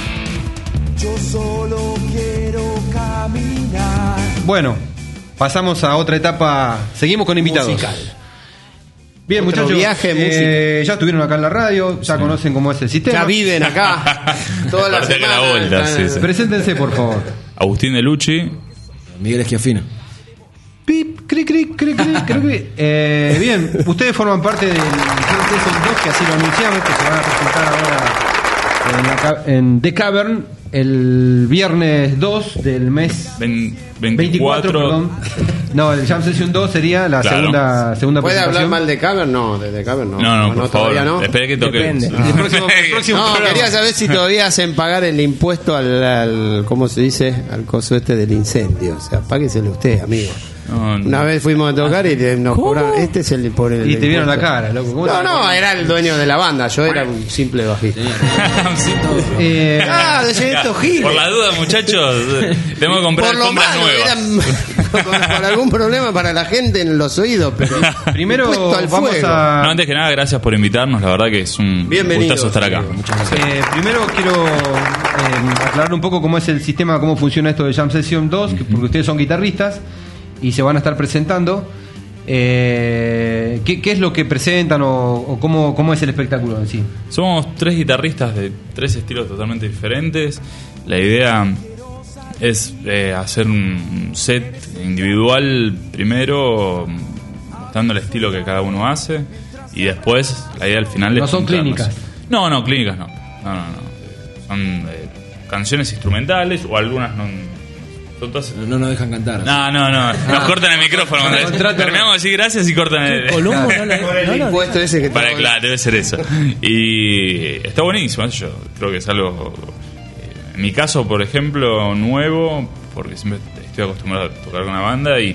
Yo solo quiero caminar. Bueno, pasamos a otra etapa. Seguimos con invitados. Musical. Bien, Otro muchachos. viaje eh, ya estuvieron acá en la radio, ya sí. conocen cómo es el sistema. Ya viven acá. Toda la semana. La vuelta, sí, sí. Preséntense, por favor. Agustín de Lucci. Miguel Esquiafino. Pip, cri, cri, cri, cri, cri, cri. Eh, bien, ustedes forman parte del Jam dos, que así lo anunciamos, que se van a presentar ahora en, la, en The Cavern el viernes dos del mes veinticuatro, veinticuatro, perdón. No, el Jam Session dos sería la claro. segunda, segunda ¿Puede presentación. hablar mal de Cavern? No, de The Cavern no. No, no, no, por no favor. Todavía no. Espera que toque. El próximo, el próximo no, programa. quería saber si todavía hacen pagar el impuesto al, al ¿cómo se dice? Al coso este del incendio. O sea, págueselo usted, amigo. No, no. Una vez fuimos a tocar y nos cobraron. Este es el por el. Y te vieron la impuesto. cara, loco. ¿Cómo No, te no, era el dueño de la banda. Yo era un simple bajista. eh, ah, de estos giles. Por la duda, muchachos, tenemos que comprar Por lo alfombras malo, nuevas. eran con, con algún problema para la gente en los oídos, pero primero al vamos fuego. a. No, antes que nada, gracias por invitarnos. La verdad que es un Bienvenido, gustazo estar acá. Eh, primero quiero eh, aclarar un poco cómo es el sistema, cómo funciona esto de Jam Session dos, que, porque ustedes son guitarristas y se van a estar presentando. Eh, ¿qué, ¿Qué es lo que presentan o, o cómo, cómo es el espectáculo en sí? Somos tres guitarristas de tres estilos totalmente diferentes. La idea es eh, hacer un set individual primero, mostrando el estilo que cada uno hace, y después la idea al final no es son juntarnos. clínicas. No, no, clínicas no. No, no, no. Son eh, canciones instrumentales o algunas no. Son todas... No nos dejan cantar. No, no, no. Nos ah. cortan el micrófono. Cuando terminamos de decir gracias y cortan el. Columbo, no, no, por el no, impuesto no, ese que para, claro, debe ser eso. Y está buenísimo. Yo creo que es algo. En mi caso, por ejemplo, nuevo, porque siempre estoy acostumbrado a tocar con una banda y.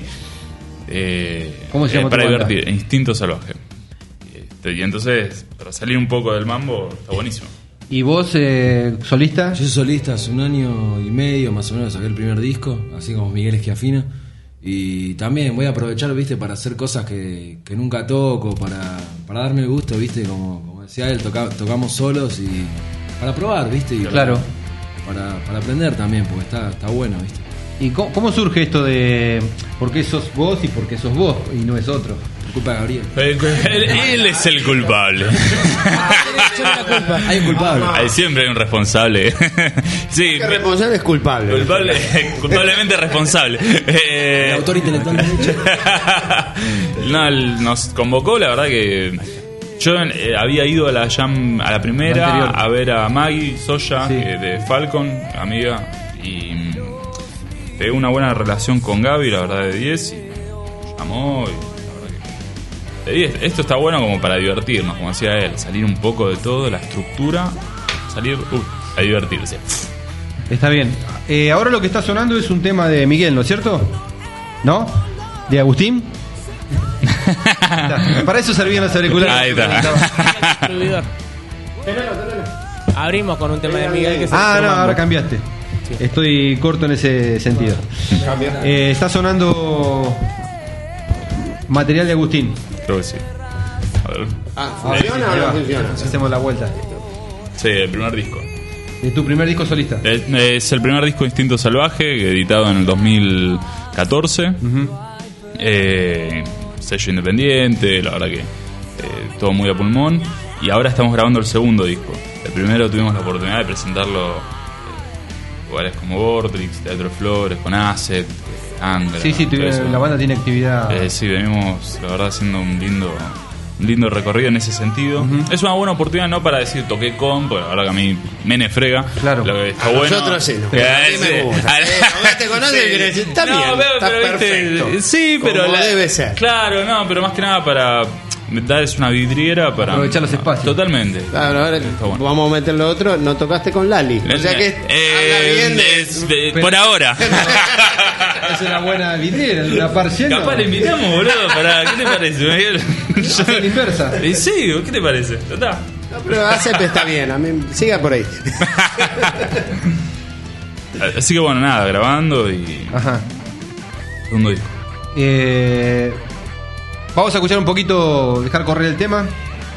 Eh, ¿Cómo se llama? Eh, para tu banda? divertir. Instinto Salvaje. Y entonces, para salir un poco del mambo, está buenísimo. ¿Y vos, eh, solista? Yo soy solista hace un año y medio, más o menos, saqué el primer disco, así como Miguel Esquiafino. Y también voy a aprovechar, viste, para hacer cosas que, que nunca toco, para, para darme el gusto, viste, como, como decía él, toca, tocamos solos y para probar, viste. Y claro. Para, para, para aprender también, porque está, está bueno, viste. ¿Y cómo, cómo surge esto de por qué sos vos y por qué sos vos y no es otro? Por culpa de Gabriel. Él, él, él es el culpable. Hay un culpable. Hay siempre hay un responsable. Sí, el responsable es culpable. Culpable, culpablemente responsable. El autor intelectual derecho. No, él nos convocó, la verdad que yo eh, había ido a la jam, a la primera, anterior, a ver a Maggie Soya, sí. eh, de Falcon, amiga, y pegué una buena relación con Gaby, la verdad, de diez, y me llamó y la verdad que esto está bueno como para divertirnos, como decía él, salir un poco de todo, la estructura, salir uh, a divertirse. Está bien. Eh, ahora lo que está sonando es un tema de Miguel, ¿no es cierto? ¿No? ¿De Agustín? Para eso servían los auriculares. Ahí está. Abrimos con un tema de Miguel que se Ah, no, ahora cambiaste. Sí. Estoy corto en ese sentido. Eh, está sonando material de Agustín. Creo que sí. A ver. Ah, ¿funciona o no funciona? Hacemos la vuelta. Sí, el primer disco. ¿Es tu primer disco solista? Es, es el primer disco Instinto Salvaje, editado en el dos mil catorce. Uh-huh. eh, sello independiente, la verdad que eh, todo muy a pulmón. Y ahora estamos grabando el segundo disco. El primero tuvimos la oportunidad de presentarlo en lugares como Vortrix, Teatro Flores, con Asset, Angra. Sí, sí, tuve, la banda tiene actividad. Eh, sí, venimos, la verdad, haciendo un lindo... un lindo recorrido en ese sentido. Uh-huh. Es una buena oportunidad, no para decir toqué con, porque la verdad que a mí me nefrega. Claro. Lo que está a bueno. Nosotros sí, no. Que a mí me gusta. Eh, no te conoces y querés decir, está no, bien, pero, está pero, perfecto. Viste, sí, pero como la, debe ser. Claro, no, pero más que nada para darles una vidriera para aprovechar los espacios. Totalmente. Claro, ahora bueno. Vamos a meterlo otro. No tocaste con Lali. O sea que eh, habla bien de, es, de, pero, por ahora. Es una buena vidriera, una parcial. Capaz le invitamos, boludo. Para, ¿qué te parece, Miguel? Hacer la inversa. Sí, ¿qué te parece? ¿Está? No, pero A C P está bien. A mí, siga por ahí. Así que bueno, nada, grabando y. Ajá. Segundo disco. Eh, vamos a escuchar un poquito, dejar correr el tema.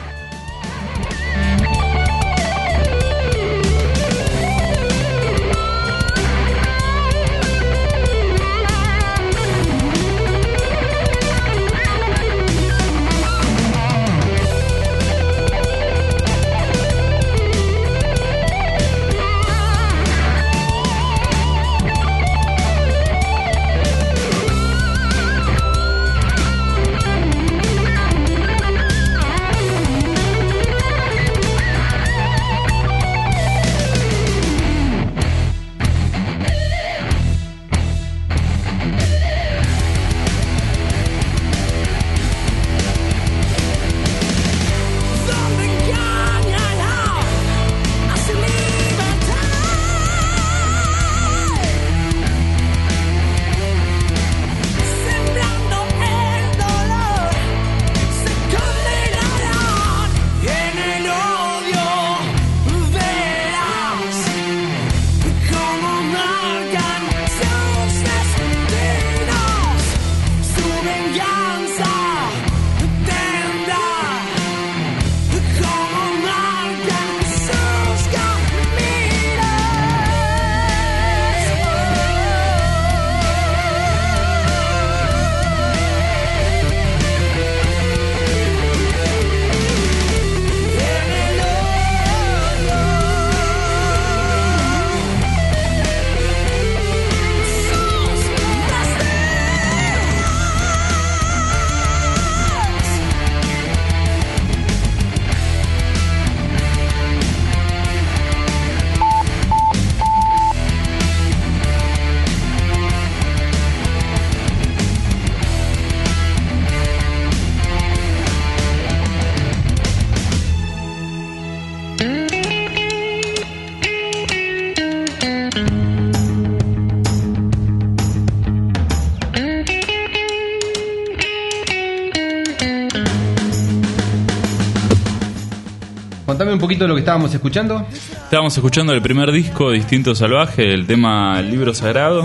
Contame un poquito de lo que estábamos escuchando. Estábamos escuchando el primer disco de Instinto Salvaje, el tema Libro Sagrado,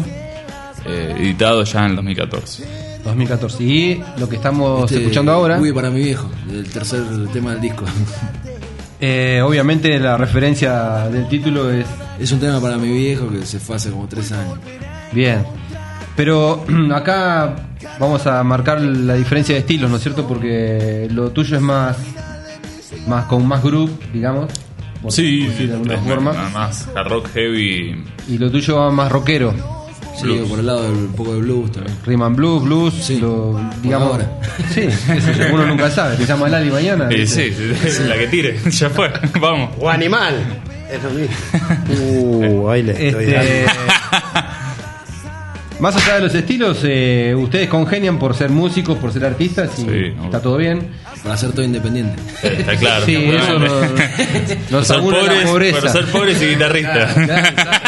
eh, editado ya en el dos mil catorce. dos mil catorce. Y lo que estamos Este, escuchando ahora. Uy, para mi viejo, el tercer tema del disco. Eh, obviamente la referencia del título es... Es un tema para mi viejo que se fue hace como tres años. Bien. Pero acá vamos a marcar la diferencia de estilos, ¿no es cierto? Porque lo tuyo es más... más con más groove, digamos. Por, Sí, por decir de alguna es forma. nada más hard rock heavy. Y lo tuyo va más rockero. Sí, blues. Por el lado del un poco de blues también. Rhythm and blues, blues, sí. Lo, digamos. Ahora. Sí, eso, uno nunca sabe. Te llama Lali mañana. Eh, sí, sí, sí, la que tire, ya fue, vamos. O animal. Es lo mismo. Uh, ahí le estoy Este, dando. Más allá de los estilos, eh, ustedes congenian por ser músicos, por ser artistas y Sí, está todo bien. Para ser todo independiente. Eh, Está claro. Sí, eso no- nos ser aúna la pobres, pobreza. pero ser pobres y guitarristas. Claro, exacto.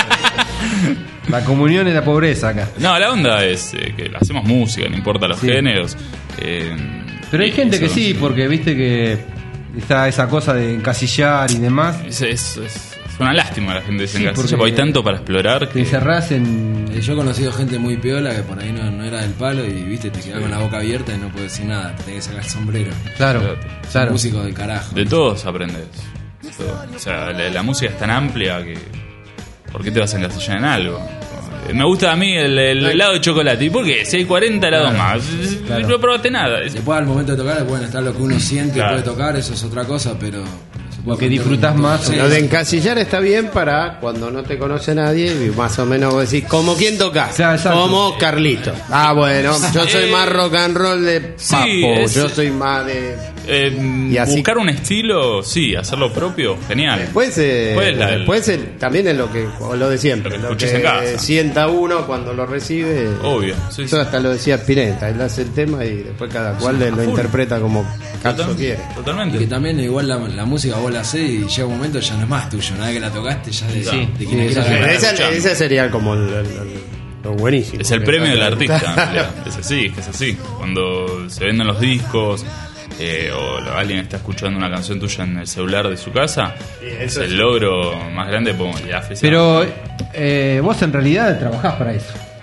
La comunión y la pobreza acá. No, la onda es eh, que hacemos música, no importa los Sí. géneros. eh, Pero hay y gente que eso- sí, porque viste que está esa cosa de encasillar y demás. Es, es, es- es una lástima la gente se Sí, encasilla, porque porque hay tanto para explorar Te que encerrás en... Eh, Yo he conocido gente muy piola que por ahí no, no era del palo y viste, te quedás con la boca abierta y no puedes decir nada, te tenés que sacar el sombrero. Claro, Son claro. músicos del carajo. de todos aprendes. Todo. O sea, la, la música es tan amplia que ¿por qué te vas a encasillar en algo? Me gusta a mí el, el helado de chocolate. ¿Y por qué? Si hay cuarenta helados Claro, más. claro. No probaste nada. Es- Después al momento de tocar, bueno, está lo que uno siente Claro. y puede tocar, eso es otra cosa, pero... se puede Lo que aprender disfrutás un montón. más, Sí. Lo de encasillar está bien para cuando no te conoce nadie y más o menos vos decís, ¿como quién tocás? Claro, exacto. Como Carlito. Ah, bueno, yo soy Eh, más rock and roll de Papo, sí, es- yo soy más de... eh, Y así- buscar un estilo, sí, hacerlo propio, genial. Después, eh, Después la- después el- también es lo que lo de siempre, Lo que lo escuches que en casa. sienta uno cuando lo recibe. Obvio, sí, Eso sí. hasta lo decía Spinetta, él hace el tema y después cada cual le- a lo full. interpreta como caso Total- quiere. Y que Totalmente. también igual la, la música vos la hacés y llega un momento ya no es más tuyo, una vez que la tocaste ya de, Sí, de sí, quien la eso quiera sí. agarrar. Esa, escuchando. ese sería como el, el- el- lo buenísimo. Es el Porque premio del está- artista, en Claro. realidad. Es así, es que es así. Cuando se venden los discos eh, o lo- alguien está escuchando una canción tuya en el celular de su casa, es eso el sí. logro más grande. Pues, ya, Pero eh, vos en realidad trabajás para eso.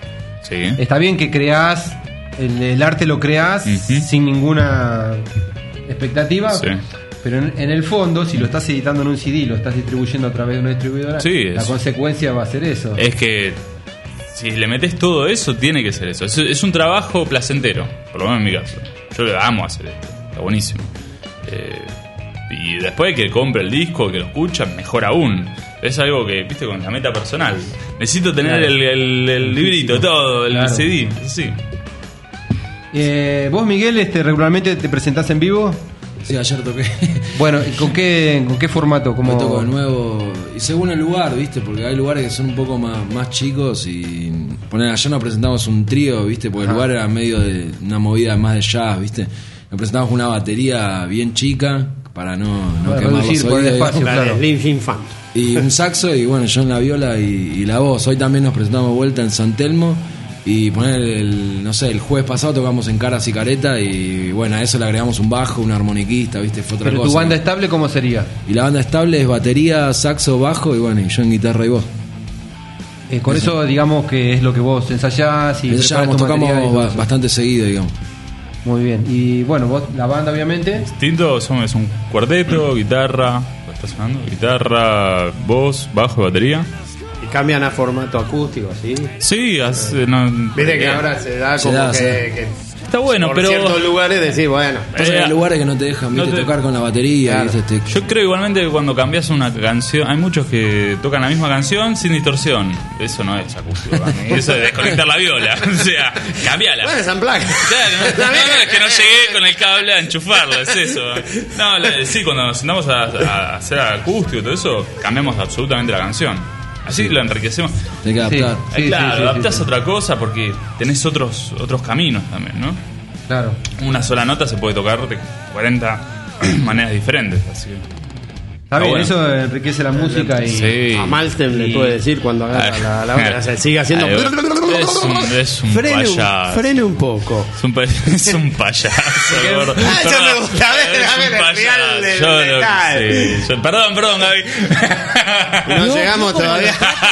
Sí. Está bien que creás, el, el arte lo creás uh-huh. sin ninguna expectativa. Sí. Pero en, en el fondo, si lo estás editando en un C D, lo estás distribuyendo a través de una distribuidora, sí, la es, consecuencia va a ser eso. Es que si le metes todo eso, tiene que ser eso. Es, es un trabajo placentero, por lo menos en mi caso. Yo amo hacer esto, está buenísimo. Eh, y después que compre el disco, que lo escucha, mejor aún. Es algo que, viste, con la meta personal. Necesito tener claro. el, el, el librito, todo, el claro. C D, sí. Eh, ¿Vos, Miguel, este, regularmente te presentás en vivo? Sí, ayer toqué. Bueno, ¿y con qué, con qué formato? ¿Cómo? Me toco de nuevo. Y según el lugar, ¿viste? Porque hay lugares que son un poco más, más chicos. Y poner ayer nos presentamos un trío, ¿viste? Porque ah. el lugar era medio de una movida más de jazz, ¿viste? Nos presentamos con una batería bien chica para no, no bueno, quemar los oídos. Espacio, claro. Y un saxo, y bueno, yo en la viola y, y la voz. Hoy también nos presentamos vuelta en San Telmo. Y poner el, no sé, el jueves pasado tocamos en Caras y Careta y bueno, a eso le agregamos un bajo, un armoniquista, ¿viste? Fue otra ¿Pero cosa. tu banda estable cómo sería? Y la banda estable es batería, saxo, bajo y bueno, y yo en guitarra y voz. Eh, con eso, eso digamos que es lo que vos ensayás y ensayamos, tocamos ba- bastante seguido, digamos. Muy bien, y bueno, vos, la banda obviamente. Distinto, somos un cuarteto, guitarra, ¿está sonando? Guitarra, voz, bajo y batería. Y cambian a formato acústico, ¿sí? Sí, hace, no, viste que ahora se da como se da, que, que está bueno, por pero en ciertos lugares decís, bueno, eh, hay lugares que no te dejan, ¿viste? No te... tocar con la batería, claro. ¿viste? Yo creo igualmente que cuando cambias una canción, hay muchos que tocan la misma canción sin distorsión. Eso no es acústico, eso es desconectar la viola, o sea, cambiala. Bueno, es unplugged. Claro, no, no, no, es que no llegué con el cable a enchufarlo, es eso. No, la, sí, cuando nos sentamos a, a hacer acústico y todo eso, cambiamos absolutamente la canción. Así sí. lo enriquecemos. Te que adaptar. Sí, sí, claro, sí, sí, adaptás sí, sí. a otra cosa porque tenés otros otros caminos también, ¿no? Claro. Una sola nota se puede tocar de cuarenta maneras diferentes, así que... Está bien, bueno. Eso enriquece la música y... Sí. A Malmsteen le puede decir cuando agarra la, la otra, se sigue haciendo... Es un, es un frene payaso. Un, frene un poco. Es un, pa- es un payaso, gordo. Ah, yo me gusta ver, a ver el real del yo metal. Lo, sí, yo, perdón, perdón, Gaby. No, no llegamos todavía.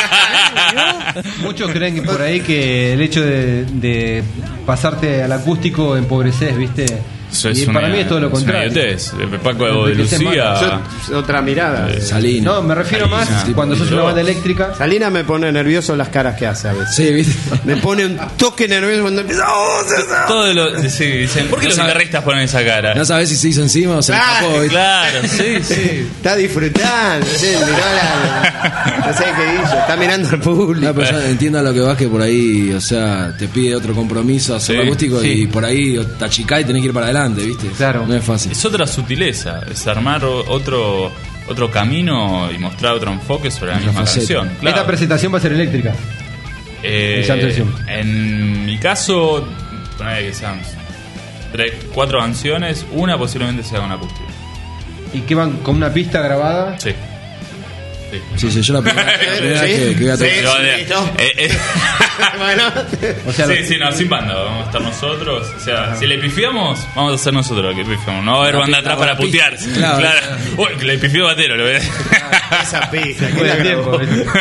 Muchos creen que por ahí que el hecho de, de pasarte al acústico empobreces, ¿viste? Eso y es para una, mí es todo lo contrario. Es Paco de Lucía. Yo, otra mirada. Eh, Salina. No, me refiero Salina. más sí, cuando sos una banda eléctrica. Salina me pone nervioso las caras que hace a veces. Sí, ¿viste? Me pone un toque nervioso cuando empieza. ¡Oh, todo lo, sí, dicen, ¿por qué los guitarristas ponen esa cara? No sabes si se hizo encima o se claro, escapó. Claro, sí, sí. Está disfrutando. Sí, miró la, no sé qué hizo. Está mirando al público. No, pero yo entiendo a lo que vas, que por ahí, o sea, te pide otro compromiso hacer sí, acústico sí. y por ahí te achicás y tenés que ir para adelante, ¿viste? Claro. No es fácil. Es otra sutileza, es armar otro otro camino y mostrar otro enfoque sobre la misma faceta. canción. Claro. Esta presentación va a ser eléctrica. Eh, en mi caso, ponele que sean tres, cuatro canciones, una posiblemente sea una acústica. ¿Y qué van con una pista grabada? Sí. Sí, sí, sí, yo la primera, la primera ¿Sí? que, que voy a tocar. Sí, sí, no. eh, eh. Bueno, o sea, sí, sí, no, sin banda, vamos a estar nosotros. O sea, ajá. Si le pifiamos, vamos a ser nosotros los que pifiamos. No va a haber banda atrás para putear. Claro. claro. Uy, que le pifió Batero, lo ves. Esa pista, que era tiempo.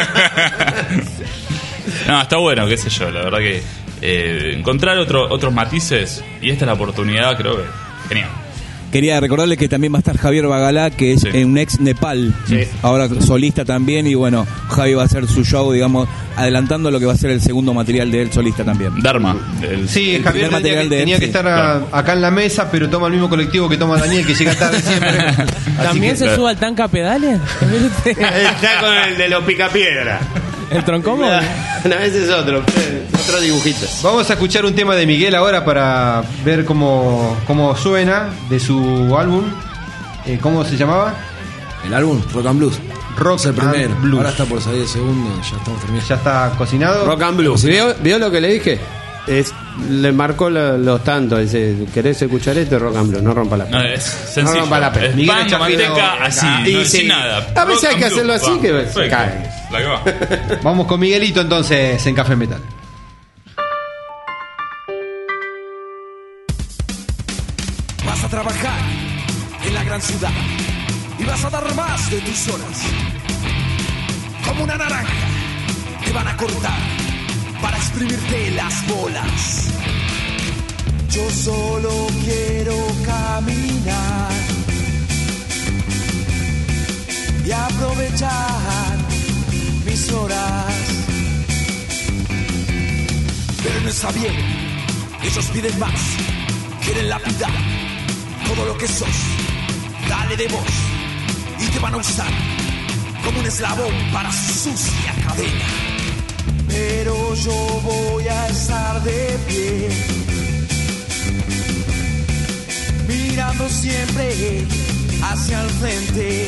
No, está bueno, qué sé yo, la verdad que eh, encontrar otro, otros matices, y esta es la oportunidad, creo que genial. Quería recordarles que también va a estar Javier Bagalá, que es sí. un ex Nepal, sí. ahora solista también, y bueno, Javi va a hacer su show, digamos, adelantando lo que va a ser el segundo material de él solista también. Dharma. El, sí, el Javier tenía, que, de tenía él, que estar sí, claro. a, acá en la mesa, pero toma el mismo colectivo que toma Daniel, que llega tarde siempre. ¿También que, se claro. sube al tanca pedales? Está con el de los picapiedra. ¿El troncombo? Una vez es otro, otro dibujito. Vamos a escuchar un tema de Miguel ahora para ver cómo, cómo suena de su álbum. Eh, ¿Cómo se llamaba? El álbum Rock and Blues. Rock es el primero. Blues. Ahora está por salir el segundo, ya estamos terminando. Ya está cocinado. Rock and Blues. ¿Vio, ¿Vio lo que le dije? Es, le marcó lo, los tantos. Dice, ¿querés escuchar esto? Rock and Blues. No rompa la pena. No, es sencillo. No rompa la pena. Miguel pan, manteca, así, y no sin nada. A veces hay que hacerlo así, que se cae. La que va. Vamos con Miguelito entonces en Café Metal. Vas a trabajar en la gran ciudad y vas a dar más de tus horas. Como una naranja te van a cortar para exprimirte las bolas. Yo solo quiero caminar y aprovechar mis horas. Pero no está bien, ellos piden más, quieren lapidar todo lo que sos. Dale de vos y te van a usar como un eslabón para su sucia cadena. Pero yo voy a estar de pie, mirando siempre hacia el frente.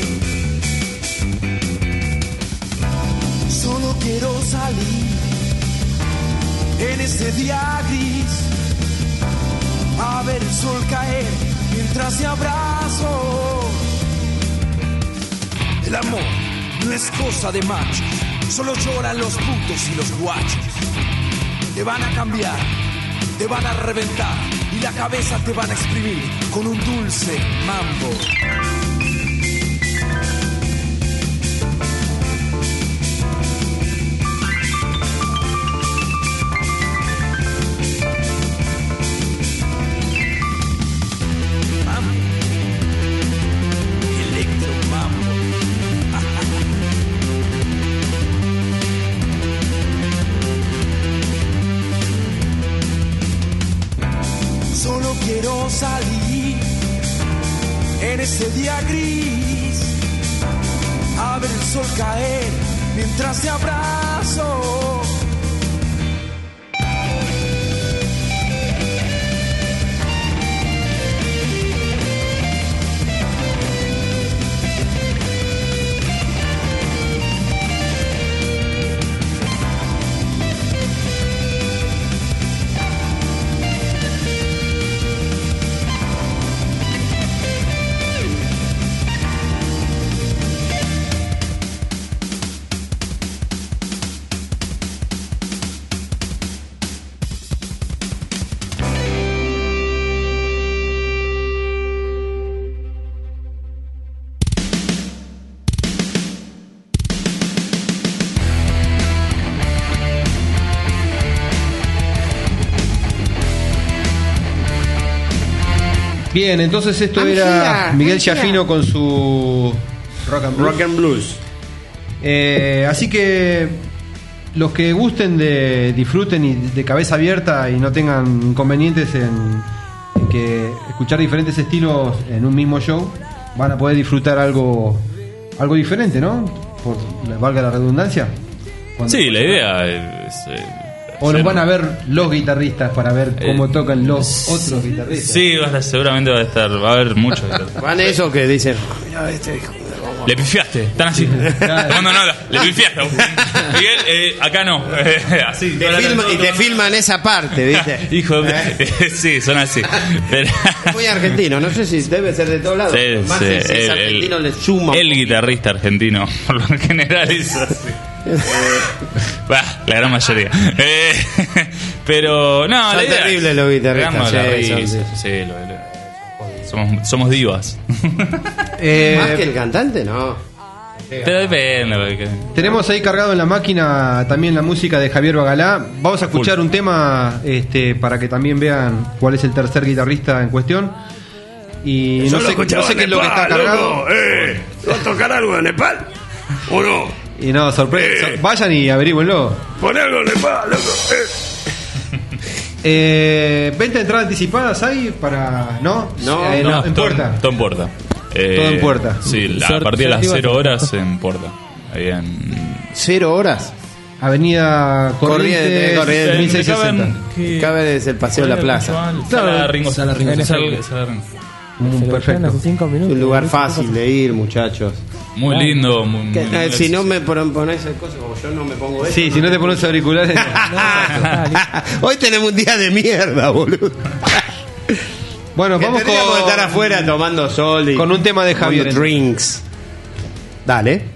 Solo quiero salir en este día gris, a ver el sol caer mientras te abrazo. El amor no es cosa de machos, solo lloran los putos y los guachos. Te van a cambiar, te van a reventar y la cabeza te van a exprimir con un dulce mambo. Quiero salir en este día gris, a ver el sol caer mientras te abrazo. Bien, entonces esto Amigía, era Miguel amigía. Giafino con su Rock and Blues. Rock and Blues. Eh, así que los que gusten de disfruten y de cabeza abierta y no tengan inconvenientes en, en que escuchar diferentes estilos en un mismo show, van a poder disfrutar algo algo diferente, ¿no? Por valga la redundancia. Cuando- Sí, la idea es... eh, O nos ser- van a ver los guitarristas para ver cómo Eh, tocan los otros guitarristas. Sí, va a- seguramente va a estar, va a haber muchos. Van esos que dicen, mira este hijo de goma. Le pifiaste, están así. Tomando nota, le pifiaste. Miguel, eh, acá no. Así. Te filma- y te filman esa parte, ¿viste? Hijo de... Sí, son así. Pero... Muy argentino, no sé si debe ser de todos lados. Sí, Más sí, si es el- argentino el- le suma. El guitarrista argentino, por lo general, es así. Bah, la gran mayoría. Eh, pero, no, Son la idea terribles es- los guitarristas, Hagamos la sí, raíz, son- sí, sí, lo- lo- somos, somos divas. Eh, Más que el cantante, no. Pero depende. Porque... Tenemos ahí cargado en la máquina también la música de Javier Bagalá. Vamos a escuchar un tema este, para que también vean cuál es el tercer guitarrista en cuestión. Y Eso no lo sé, escuchaba no sé qué es lo que en está Nepal, cargado. loco, eh. ¿Va a tocar algo de Nepal? ¿O no? Y no, sorpresa. Vayan y averigüenlo. Pon algo de Nepal, loco. Eh, ¿Venta de entradas anticipadas hay para.? ¿No? No, Eh, No, en todo, puerta. todo en puerta. Eh, Todo en puerta. Sí, la- a Sort- partir de las sortiva. cero horas en puerta. Ahí en. ¿Cero horas? Avenida Corrientes, Corrientes, Corrientes. mil seiscientos sesenta. Que- Cabe desde el Paseo de la Plaza. Sala Ringo. Sala Ringo. Sala- Sala- Sala Ringo. Mm, se lo perfecto. dejaron hace cinco Es minutos. un lugar fácil de ir, muchachos. Muy lindo. Muy, Que, muy- eh, si no me pon- pones esas cosas, como yo no me pongo eso. Sí, si no te pones auriculares. Hoy tenemos un día de mierda, boludo. Bueno, Que vamos tendríamos con, que estar afuera tomando sol y con un tema de Javier. tomando drinks. Dale.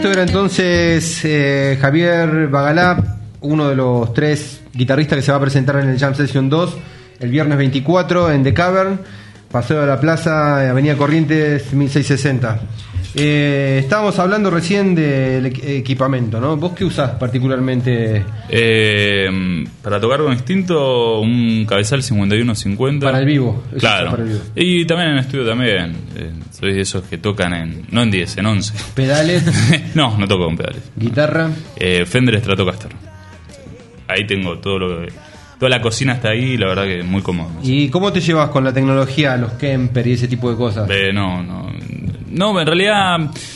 Esto era entonces eh, Javier Bagalá, uno de los tres guitarristas que se va a presentar en el Jam Session dos el viernes veinticuatro en The Cavern, Paseo de la Plaza, Avenida Corrientes mil seiscientos sesenta. Eh, estábamos hablando recién del equipamiento, ¿no? ¿Vos qué usás particularmente? Eh, para tocar con Instinto, un cabezal cincuenta y uno cincuenta. Para el vivo. Claro. Para el vivo. Y también en estudio también. Eh, soy de esos que tocan en, no en diez, en once. ¿Pedales? No, no toco con pedales. ¿Guitarra? Eh, Fender Stratocaster. Ahí tengo todo lo que... Toda la cocina está ahí, la verdad que muy cómodo. ¿Y cómo te llevas con la tecnología, los Kemper y ese tipo de cosas? Eh, no, no. No, en realidad,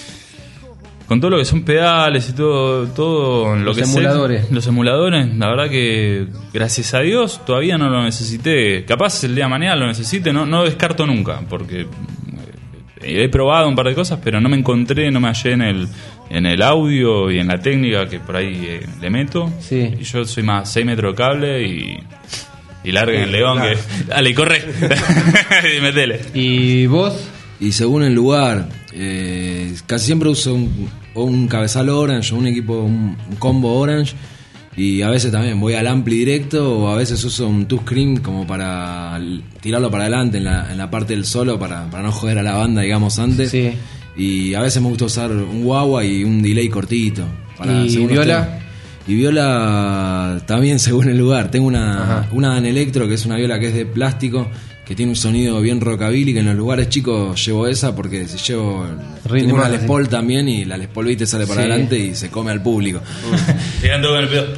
con todo lo que son pedales y todo, todo lo los que emuladores. Sé, los emuladores, la verdad que gracias a Dios todavía no lo necesité. Capaz el día de mañana lo necesite, no, no descarto nunca, porque he probado un par de cosas, pero no me encontré, no me hallé en el en el audio y en la técnica que por ahí eh, le meto. Sí. Y yo soy más seis metros de cable y y larga en el león, claro. Que dale, corre. Y metele. ¿Y vos? Y según el lugar, eh, casi siempre uso un, un cabezal Orange o un equipo, un, un combo Orange. Y a veces también voy al ampli directo o a veces uso un two screen como para tirarlo para adelante en la, en la parte del solo para, para no joder a la banda, digamos, antes. Sí. Y a veces me gusta usar un guagua y un delay cortito. Para ¿Y viola? Y viola también según el lugar. Tengo una, una Dan Electro, que es una viola que es de plástico, que tiene un sonido bien rockabilly, que en los lugares chicos llevo esa porque si llevo Rinde tengo más, una Les Paul también y la Les Paul viste sale para sí. adelante y se come al público. Tirando con el pedo.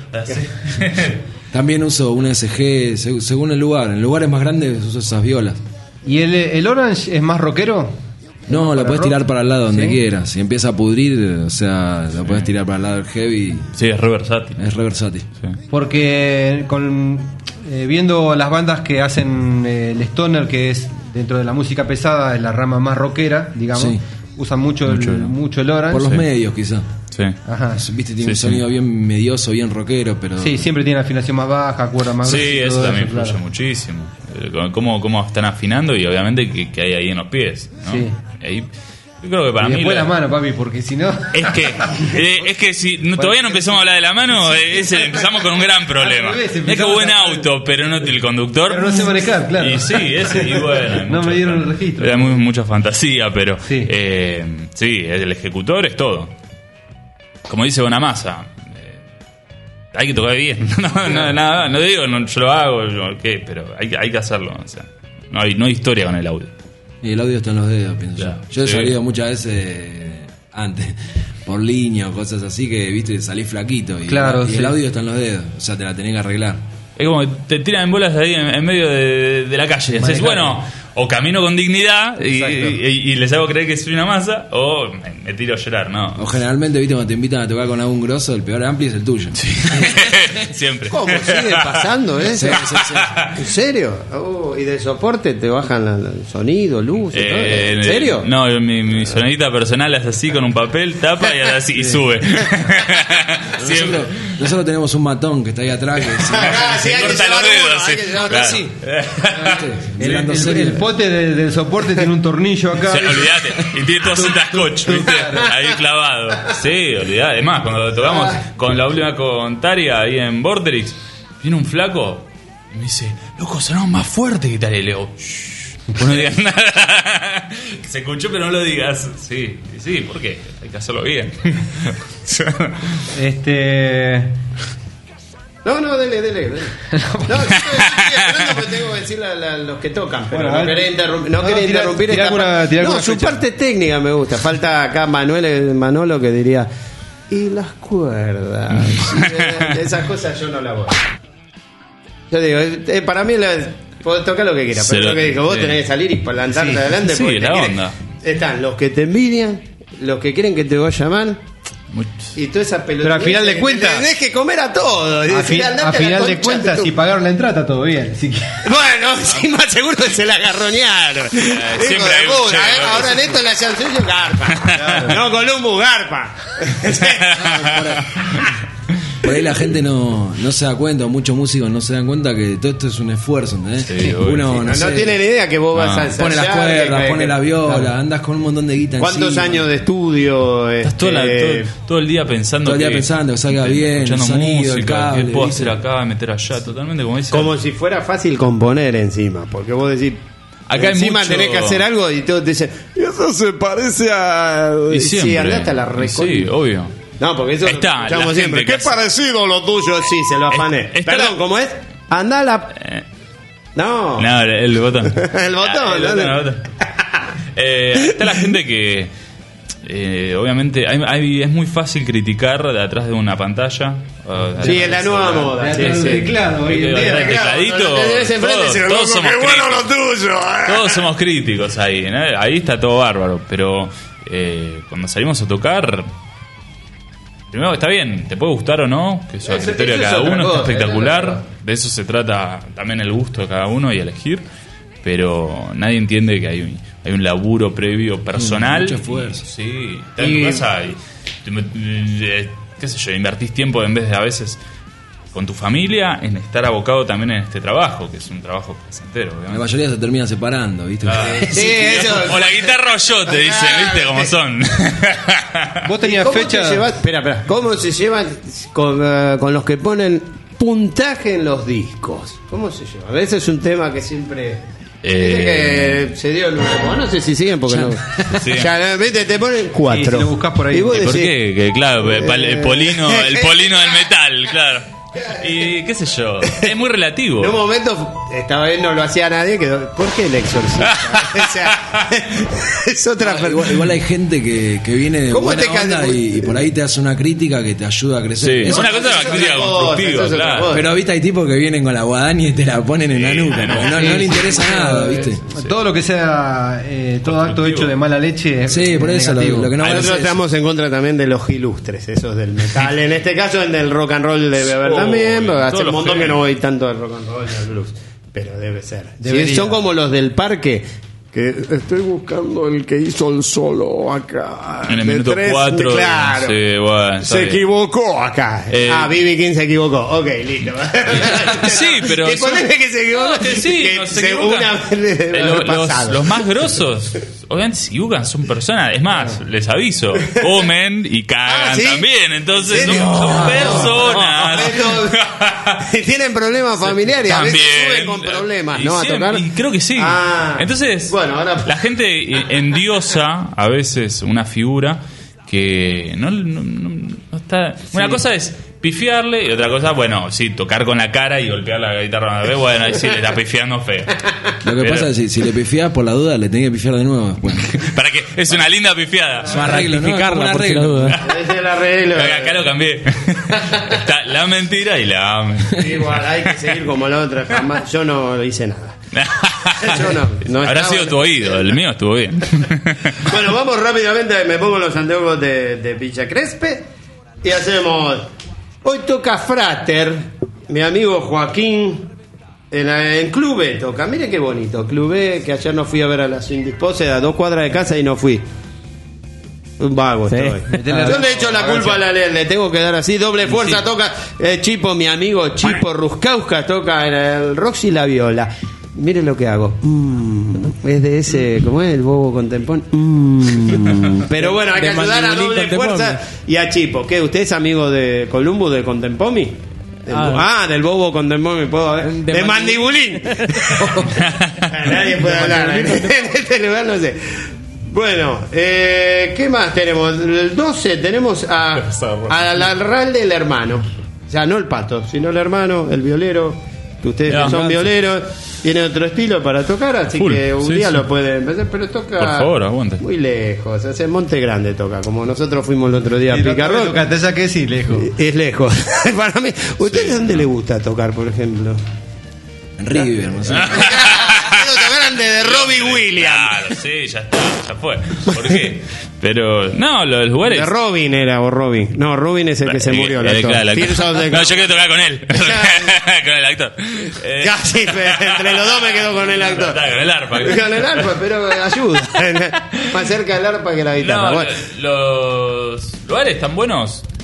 También uso un S G según el lugar. En lugares más grandes uso esas violas. ¿Y el, el Orange es más rockero? No, la puedes tirar para el lado donde ¿Sí? quieras. Si empieza a pudrir, o sea, la puedes tirar para el lado del heavy. Sí, es re versátil. Es re versátil. Sí. Porque con eh, viendo las bandas que hacen eh, el stoner, que es dentro de la música pesada, es la rama más rockera, digamos, Sí. usan mucho, Mucho, el, ¿no? mucho el Orange. Por los Sí. medios, quizá. Sí. Ajá. Viste, tiene Sí, un sí. sonido bien medioso, bien rockero, pero... Sí, siempre tiene afinación más baja, cuerda más Sí, gruesa, eso todo también claro. influye muchísimo. Eh, Cómo, cómo están afinando y obviamente que, que hay ahí en los pies, ¿no? Sí. Ahí, yo creo que para y mí... después la- la mano, papi, porque si no... Es que, eh, es que si no- todavía no empezamos a hablar de la mano, eh, ese- empezamos con un gran problema. Al revés, Es que empezamos buen a- auto, pero no el conductor. Pero no sé manejar, claro. Y sí, ese, y bueno. hay No mucha me dieron fan- el registro. Hay muy- mucha fantasía, pero Sí. eh, sí, el ejecutor es todo. Como dice Bonamassa, eh, hay que tocar bien. No, no, nada, no digo, no, yo lo hago, yo, ¿qué? Pero hay, que- hay que hacerlo. O sea, no hay, no hay historia con el audio. Y el audio está en los dedos, pienso Ya, yo. Yo he sí. salido muchas veces antes, por línea o cosas así, que viste, salís flaquito. Y, Claro, y sí. el audio está en los dedos, o sea, te la tenés que arreglar. Es como que te tiran en bolas ahí en, en medio de, de la calle. Dices, bueno, o camino con dignidad y, y- y les hago creer que soy una masa, o me, me tiro a llorar, ¿no? O generalmente, viste, cuando te invitan a tocar con algún grosso, el peor ampli es el tuyo. Siempre. ¿Cómo sigue pasando, eh? Sí, sí, sí. ¿En serio? Oh, ¿y de soporte te bajan la- la- el sonido, luz? y todo? Eh, ¿En serio? No, mi, mi sonidita personal es así con un papel, tapa y hace así y sube. Siempre. Nosotros, nosotros tenemos un matón que está ahí atrás que se, Ah, sí, Se hay que corta llevar los dedos, uno, sí. hay que llevar Claro. así. ¿viste? El, Mirando el- serie. el pote de- del soporte tiene un tornillo acá. O sea, olvídate, y tiene todo cinta scotch, ¿viste? Ahí clavado. Sí, olvídate. Además, cuando tocamos con la última con Taria ahí en Borderix, viene un flaco y me dice, loco, sonamos más fuerte que Taria. Y le digo, shh, vos no digas nada. Se escuchó, pero no lo digas. Sí, sí, ¿por qué? Hay que hacerlo bien. Este. No, no, dele, dele. dele. No, yo estoy, estoy esperando porque tengo que decirle a, la- a los que tocan. Pero Bueno, no a ver. quería interrumpir, no No, quería tira- interrumpir tira esta alguna- parte. tira No, alguna su fecha. parte técnica me gusta. Falta acá Manuel eh, Manolo que diría, y las cuerdas. Y, eh, esas cosas yo no las voy. Yo digo, eh, para mí la, podés tocar lo que quieras, Se pero lo- lo que digo, vos sí. tenés que salir y plantarte Sí. adelante. Sí, porque la te quieren- onda. Están los que te envidian, los que quieren que te vaya a llamar. Y toda esa pelota. Pero al final de cuentas- tenés que comer a todo. y A, decir, fi- andate a la final de concha cuentas, tu- si pagaron la entrada, está todo bien. Así que... Bueno, sí, más seguro que se la agarroñaron. Hijo siempre de hay un puta, che, ¿eh? ¿no? Ahora en esto la chanchullo garpa. No, Columbus garpa. por ahí la gente no, no se da cuenta, muchos músicos no se dan cuenta que todo esto es un esfuerzo, ¿entendés? Sí, Uno no, no, sé, no tiene ni idea que vos no, vas a ensayar, pone las cuerdas, que- pone la viola, claro. Andas con un montón de guita ¿Cuántos encima. años de estudio? Estás todo, la- este, todo- todo el día pensando Todo el día que, pensando que salga bien, el escuchando sonido, el música, cable, qué puedo ¿viste? hacer acá, meter allá, totalmente como dice. Como si fuera fácil componer encima, porque vos decís, Acá hay encima mucho- tenés que hacer algo y todos te dicen, y eso se parece a... Y siempre. Sí, andate a la recon... Sí, obvio. No, porque eso Está, lo escuchamos la siempre. gente Qué que hace- parecido lo tuyo, sí, se lo afané. está Perdón, la- ¿cómo es? Anda a la... No. No, el, el botón. El botón, Ah, el ¿no? botón, el botón. Eh, está la gente que eh, obviamente hay, hay- es muy fácil criticar de atrás de una pantalla. o de Sí, atrás es la del nueva celular. moda. Sí, Atrás sí. del teclado, hoy en Porque día. atrás del tecladito, Cuando lo tenés enfrente, todos, se lo todos loco, somos qué bueno críticos. lo tuyo. eh. Todos somos críticos ahí, ¿no? Ahí está todo bárbaro, pero eh, cuando salimos a tocar, primero está bien, te puede gustar o no, que eso es Eso- a criterio de eso es cada otra uno, cosa, está eso es espectacular, otra de eso se trata también el gusto de cada uno y elegir, pero nadie entiende que hay un, hay un laburo previo personal. mucho esfuerzo. Y- sí, estás en Y- tu casa y, te- eh, qué sé yo, invertís tiempo en vez de a veces con tu familia en estar abocado también en este trabajo, que es un trabajo placentero, obviamente. La mayoría se termina separando, ¿viste? Ah. Sí, eso. O la guitarra o yo, te dicen, ¿viste cómo son? Vos tenías ¿Cómo fecha. te llevas- espera, espera. ¿Cómo se llevan con, eh, con los que ponen puntaje en los discos? ¿Cómo se llevan? Ese es un tema que siempre... Eh, Viste que se dio el nuevo. No sé si siguen porque Ya. no. Sí. Ya, viste, te ponen cuatro. Y si lo buscás por ahí. Y vos ¿Y por decís, qué? Que claro, pa- el polino, el polino del metal, claro. Y qué sé yo, es muy relativo. En un momento estaba bien, no lo hacía nadie. Quedó, ¿por qué el exorcista? O sea, es otra Ah, persona. igual, igual hay gente que, que viene de ¿Cómo buena te ca- onda y, y por ahí te hace una crítica que te ayuda a crecer. Sí, es Eso- una cosa de eso una es crítica otra cosa, constructiva, eso es otra claro. cosa. Pero viste, hay tipos que vienen con la guadaña y te la ponen en la nuca. no, porque no, sí, no le sí, interesa sí, nada, ¿viste? Todo lo que sea eh, todo acto hecho de mala leche es Sí, por eso lo, negativo. lo que no va a Nosotros hacer es- estamos en contra también de los ilustres, esos del metal. En este caso, en del rock and roll debe haber también. Porque hace todos un los montón que géneros. no voy tanto al rock and roll y al blues. Pero debe ser. Si Debería. son como los del parque, que estoy buscando el que hizo el solo acá. En el de minuto tres, cuatro. Claro. Sí, bueno, está Se bien. equivocó acá. Eh, ah, B B King se equivocó. Ok, listo. Sí, pero Que son- ponele que se equivocó. No, que sí, que no se se- equivocan. una vez Eh, de lo- haber los, pasado. los más grosos, obviamente se equivocan, son personas. Es más, les aviso, comen y cagan Ah, ¿sí? también. Entonces ¿En son, serio? son personas. Pero- tienen problemas familiares, a veces También. suben con problemas, Y ¿no? A siempre- tocar. y creo que sí. Ah. Entonces, Bueno, ahora- la gente endiosa a veces una figura que no, no- no- no está. Una cosa es pifiarle y otra cosa, bueno, sí, tocar con la cara y golpear la guitarra una vez. Bueno, ahí sí le está pifiando feo. Lo que Pero- pasa es que si, si le pifiás por la duda, le tenés que pifiar de nuevo después. Para que es una linda pifiada. un arreglo, ¿no? Rectificarla, Como un por si la arreglo. duda. Es el arreglo. Acá, acá lo cambié. Está la mentira y la. Igual, hay que seguir como la otra. Jamás. Yo no hice nada. Yo no. no Habrá estaba- sido tu oído, el mío estuvo bien. Bueno, vamos rápidamente. Me pongo los anteojos de, de Villa Crespe y hacemos. Hoy toca Frater, mi amigo Joaquín. En, la- en Clube toca. Mire qué bonito. Clube, que ayer no fui a ver a las Indispose, a dos cuadras de casa y no fui. Un vago Sí. estoy. Metele Yo la- le echo la culpa a la ley, le tengo que dar así. Doble fuerza sí. toca eh, Chipo, mi amigo Chipo Ruskauska, toca en el Roxy la viola. Mire lo que hago. Mm, es de ese, ¿cómo es? El bobo contempón. Mm. Pero bueno, hay que De ayudar a Mandibulín doble Contempomi. fuerza y a Chipo. ¿Qué? ¿Usted es amigo de Columbo de Contempomi? Del Ah. bo- ah, del bobo Contempomi, puedo ver. De, De Mandibulín. Nadie puede hablar. En este lugar no sé. Bueno, eh, ¿qué más tenemos? El doce tenemos a, a la Ral del hermano. O sea, no el pato, sino el hermano, el violero. Que ustedes Ya. que son violeros, tienen otro estilo para tocar, así Full, que un sí, día sí. lo pueden empezar, pero toca Por favor, aguante. muy lejos, o sea, en Monte Grande toca, como nosotros fuimos el otro día a Y lo Picarrón. toca, te saqué sí, lejos. Es lejos. Para mí, ¿ustedes dónde le gusta tocar, por ejemplo? En River, no sé. Quiero tocar ante de Robbie Williams. Claro, sí, ya está, ya fue. ¿Por qué? Pero, no, los lugares. De Robin era, o Robin. No, Robin es el que se Eh, murió. el eh, actor. claro, el Tears actor. of the No, yo quiero tocar con él. con el actor. Eh, Casi, pero entre los dos me quedo con el actor. Está, con el arpa. Con el arpa, pero ayuda. Más cerca del arpa que la guitarra. No, Bueno. lo- los lugares tan buenos.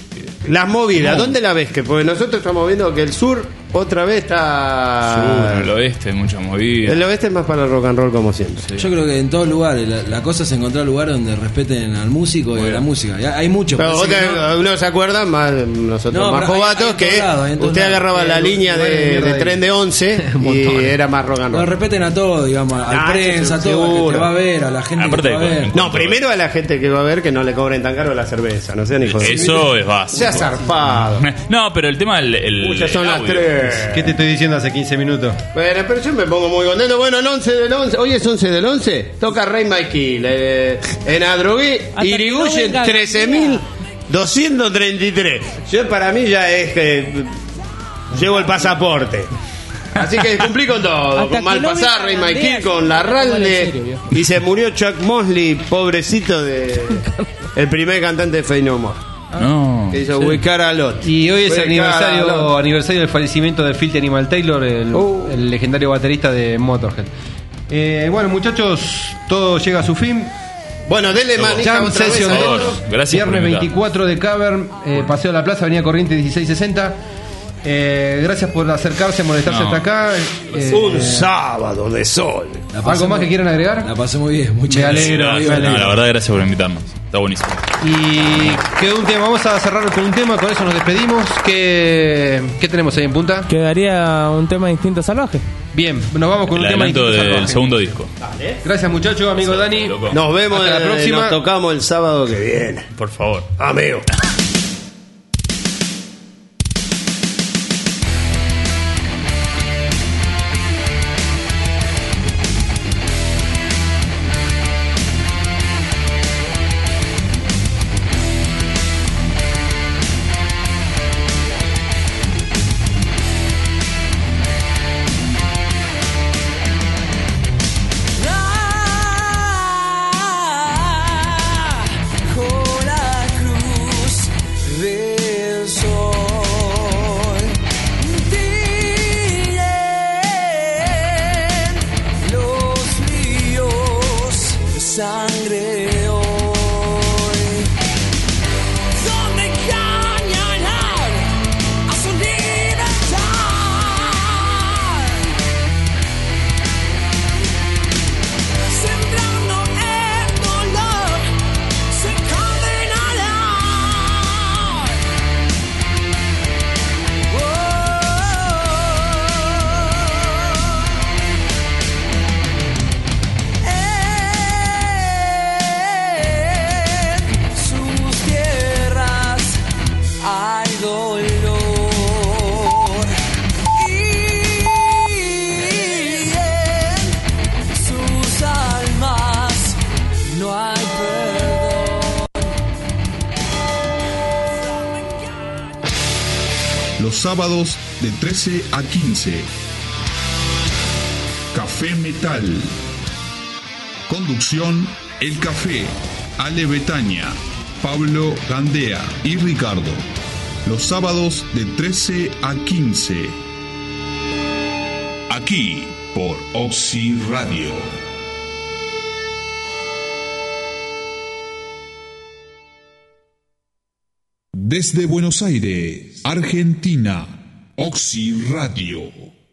Las movidas, ¿dónde la ves? Que porque nosotros estamos viendo que el sur otra vez está... Sur, el oeste, mucha movida. El oeste es más para el rock and roll como siempre. Sí. Yo creo que en todos lugares, la, la cosa es encontrar lugares donde respeten al músico y a la música. Y hay muchos. Pero usted, no... uno se acuerda, más nosotros no, más jovatos, que lados, usted lados. agarraba eh, la línea de, de tren de once y era más rock and roll. No, respeten a todos, digamos, a la ah, prensa, a todo, que te va a ver, a la gente Aparte que te va a ver. No, primero a la gente que va a ver que no le cobren tan caro la cerveza, no sean hijos de... Eso es básico. Sea zarpado. No, pero el tema del... El, Uy, ya son las tres. ¿Qué te estoy diciendo hace quince minutos? Bueno, pero yo me pongo muy contento. Bueno, el once del once, hoy es once del once, toca Rey Mikey eh, en Adrogué, Irigoyen trece mil doscientos treinta y tres. Yo para mí ya es que llevo el pasaporte. Así que cumplí con todo. Hasta con Malpasar, no Rey Mikey, con la Ralde. Y se murió Chuck Mosley, pobrecito de el primer cantante de Faith No More. No. Que hizo We Care a Lot. Y hoy es el aniversario, aniversario del fallecimiento de Phil Animal Taylor, el, uh. el legendario baterista de Motorhead. Eh, bueno, muchachos, todo llega a su fin. Bueno, dele manija Jam otra Session vez dos, viernes veinticuatro de Cavern, eh, Paseo de la Plaza, Avenida Corrientes dieciséis sesenta. Eh, gracias por acercarse, molestarse no. hasta acá. Eh, Un sábado de sol. ¿Algo más que quieran agregar? La pasé muy bien, muchas me alegro, gracias. me alegro. No, la verdad, gracias por invitarnos. Está buenísimo. Y quedó un tema, vamos a cerrar con un tema, con eso nos despedimos. ¿Qué, qué tenemos ahí en punta? Quedaría un tema de Instinto Salvaje. Bien, nos vamos con el un tema de Instinto Salvaje. Del segundo disco. Dale. Gracias, muchachos, amigo Dani. Loco. Nos vemos hasta la próxima. Nos tocamos el sábado que viene. Por favor. Amigo. Sábados de trece a quince. Café Metal. Conducción: El Café, Ale Betaña, Pablo Gandea y Ricardo. Los sábados de trece a quince. Aquí por Oxy Radio. Desde Buenos Aires, Argentina, Oxy Radio.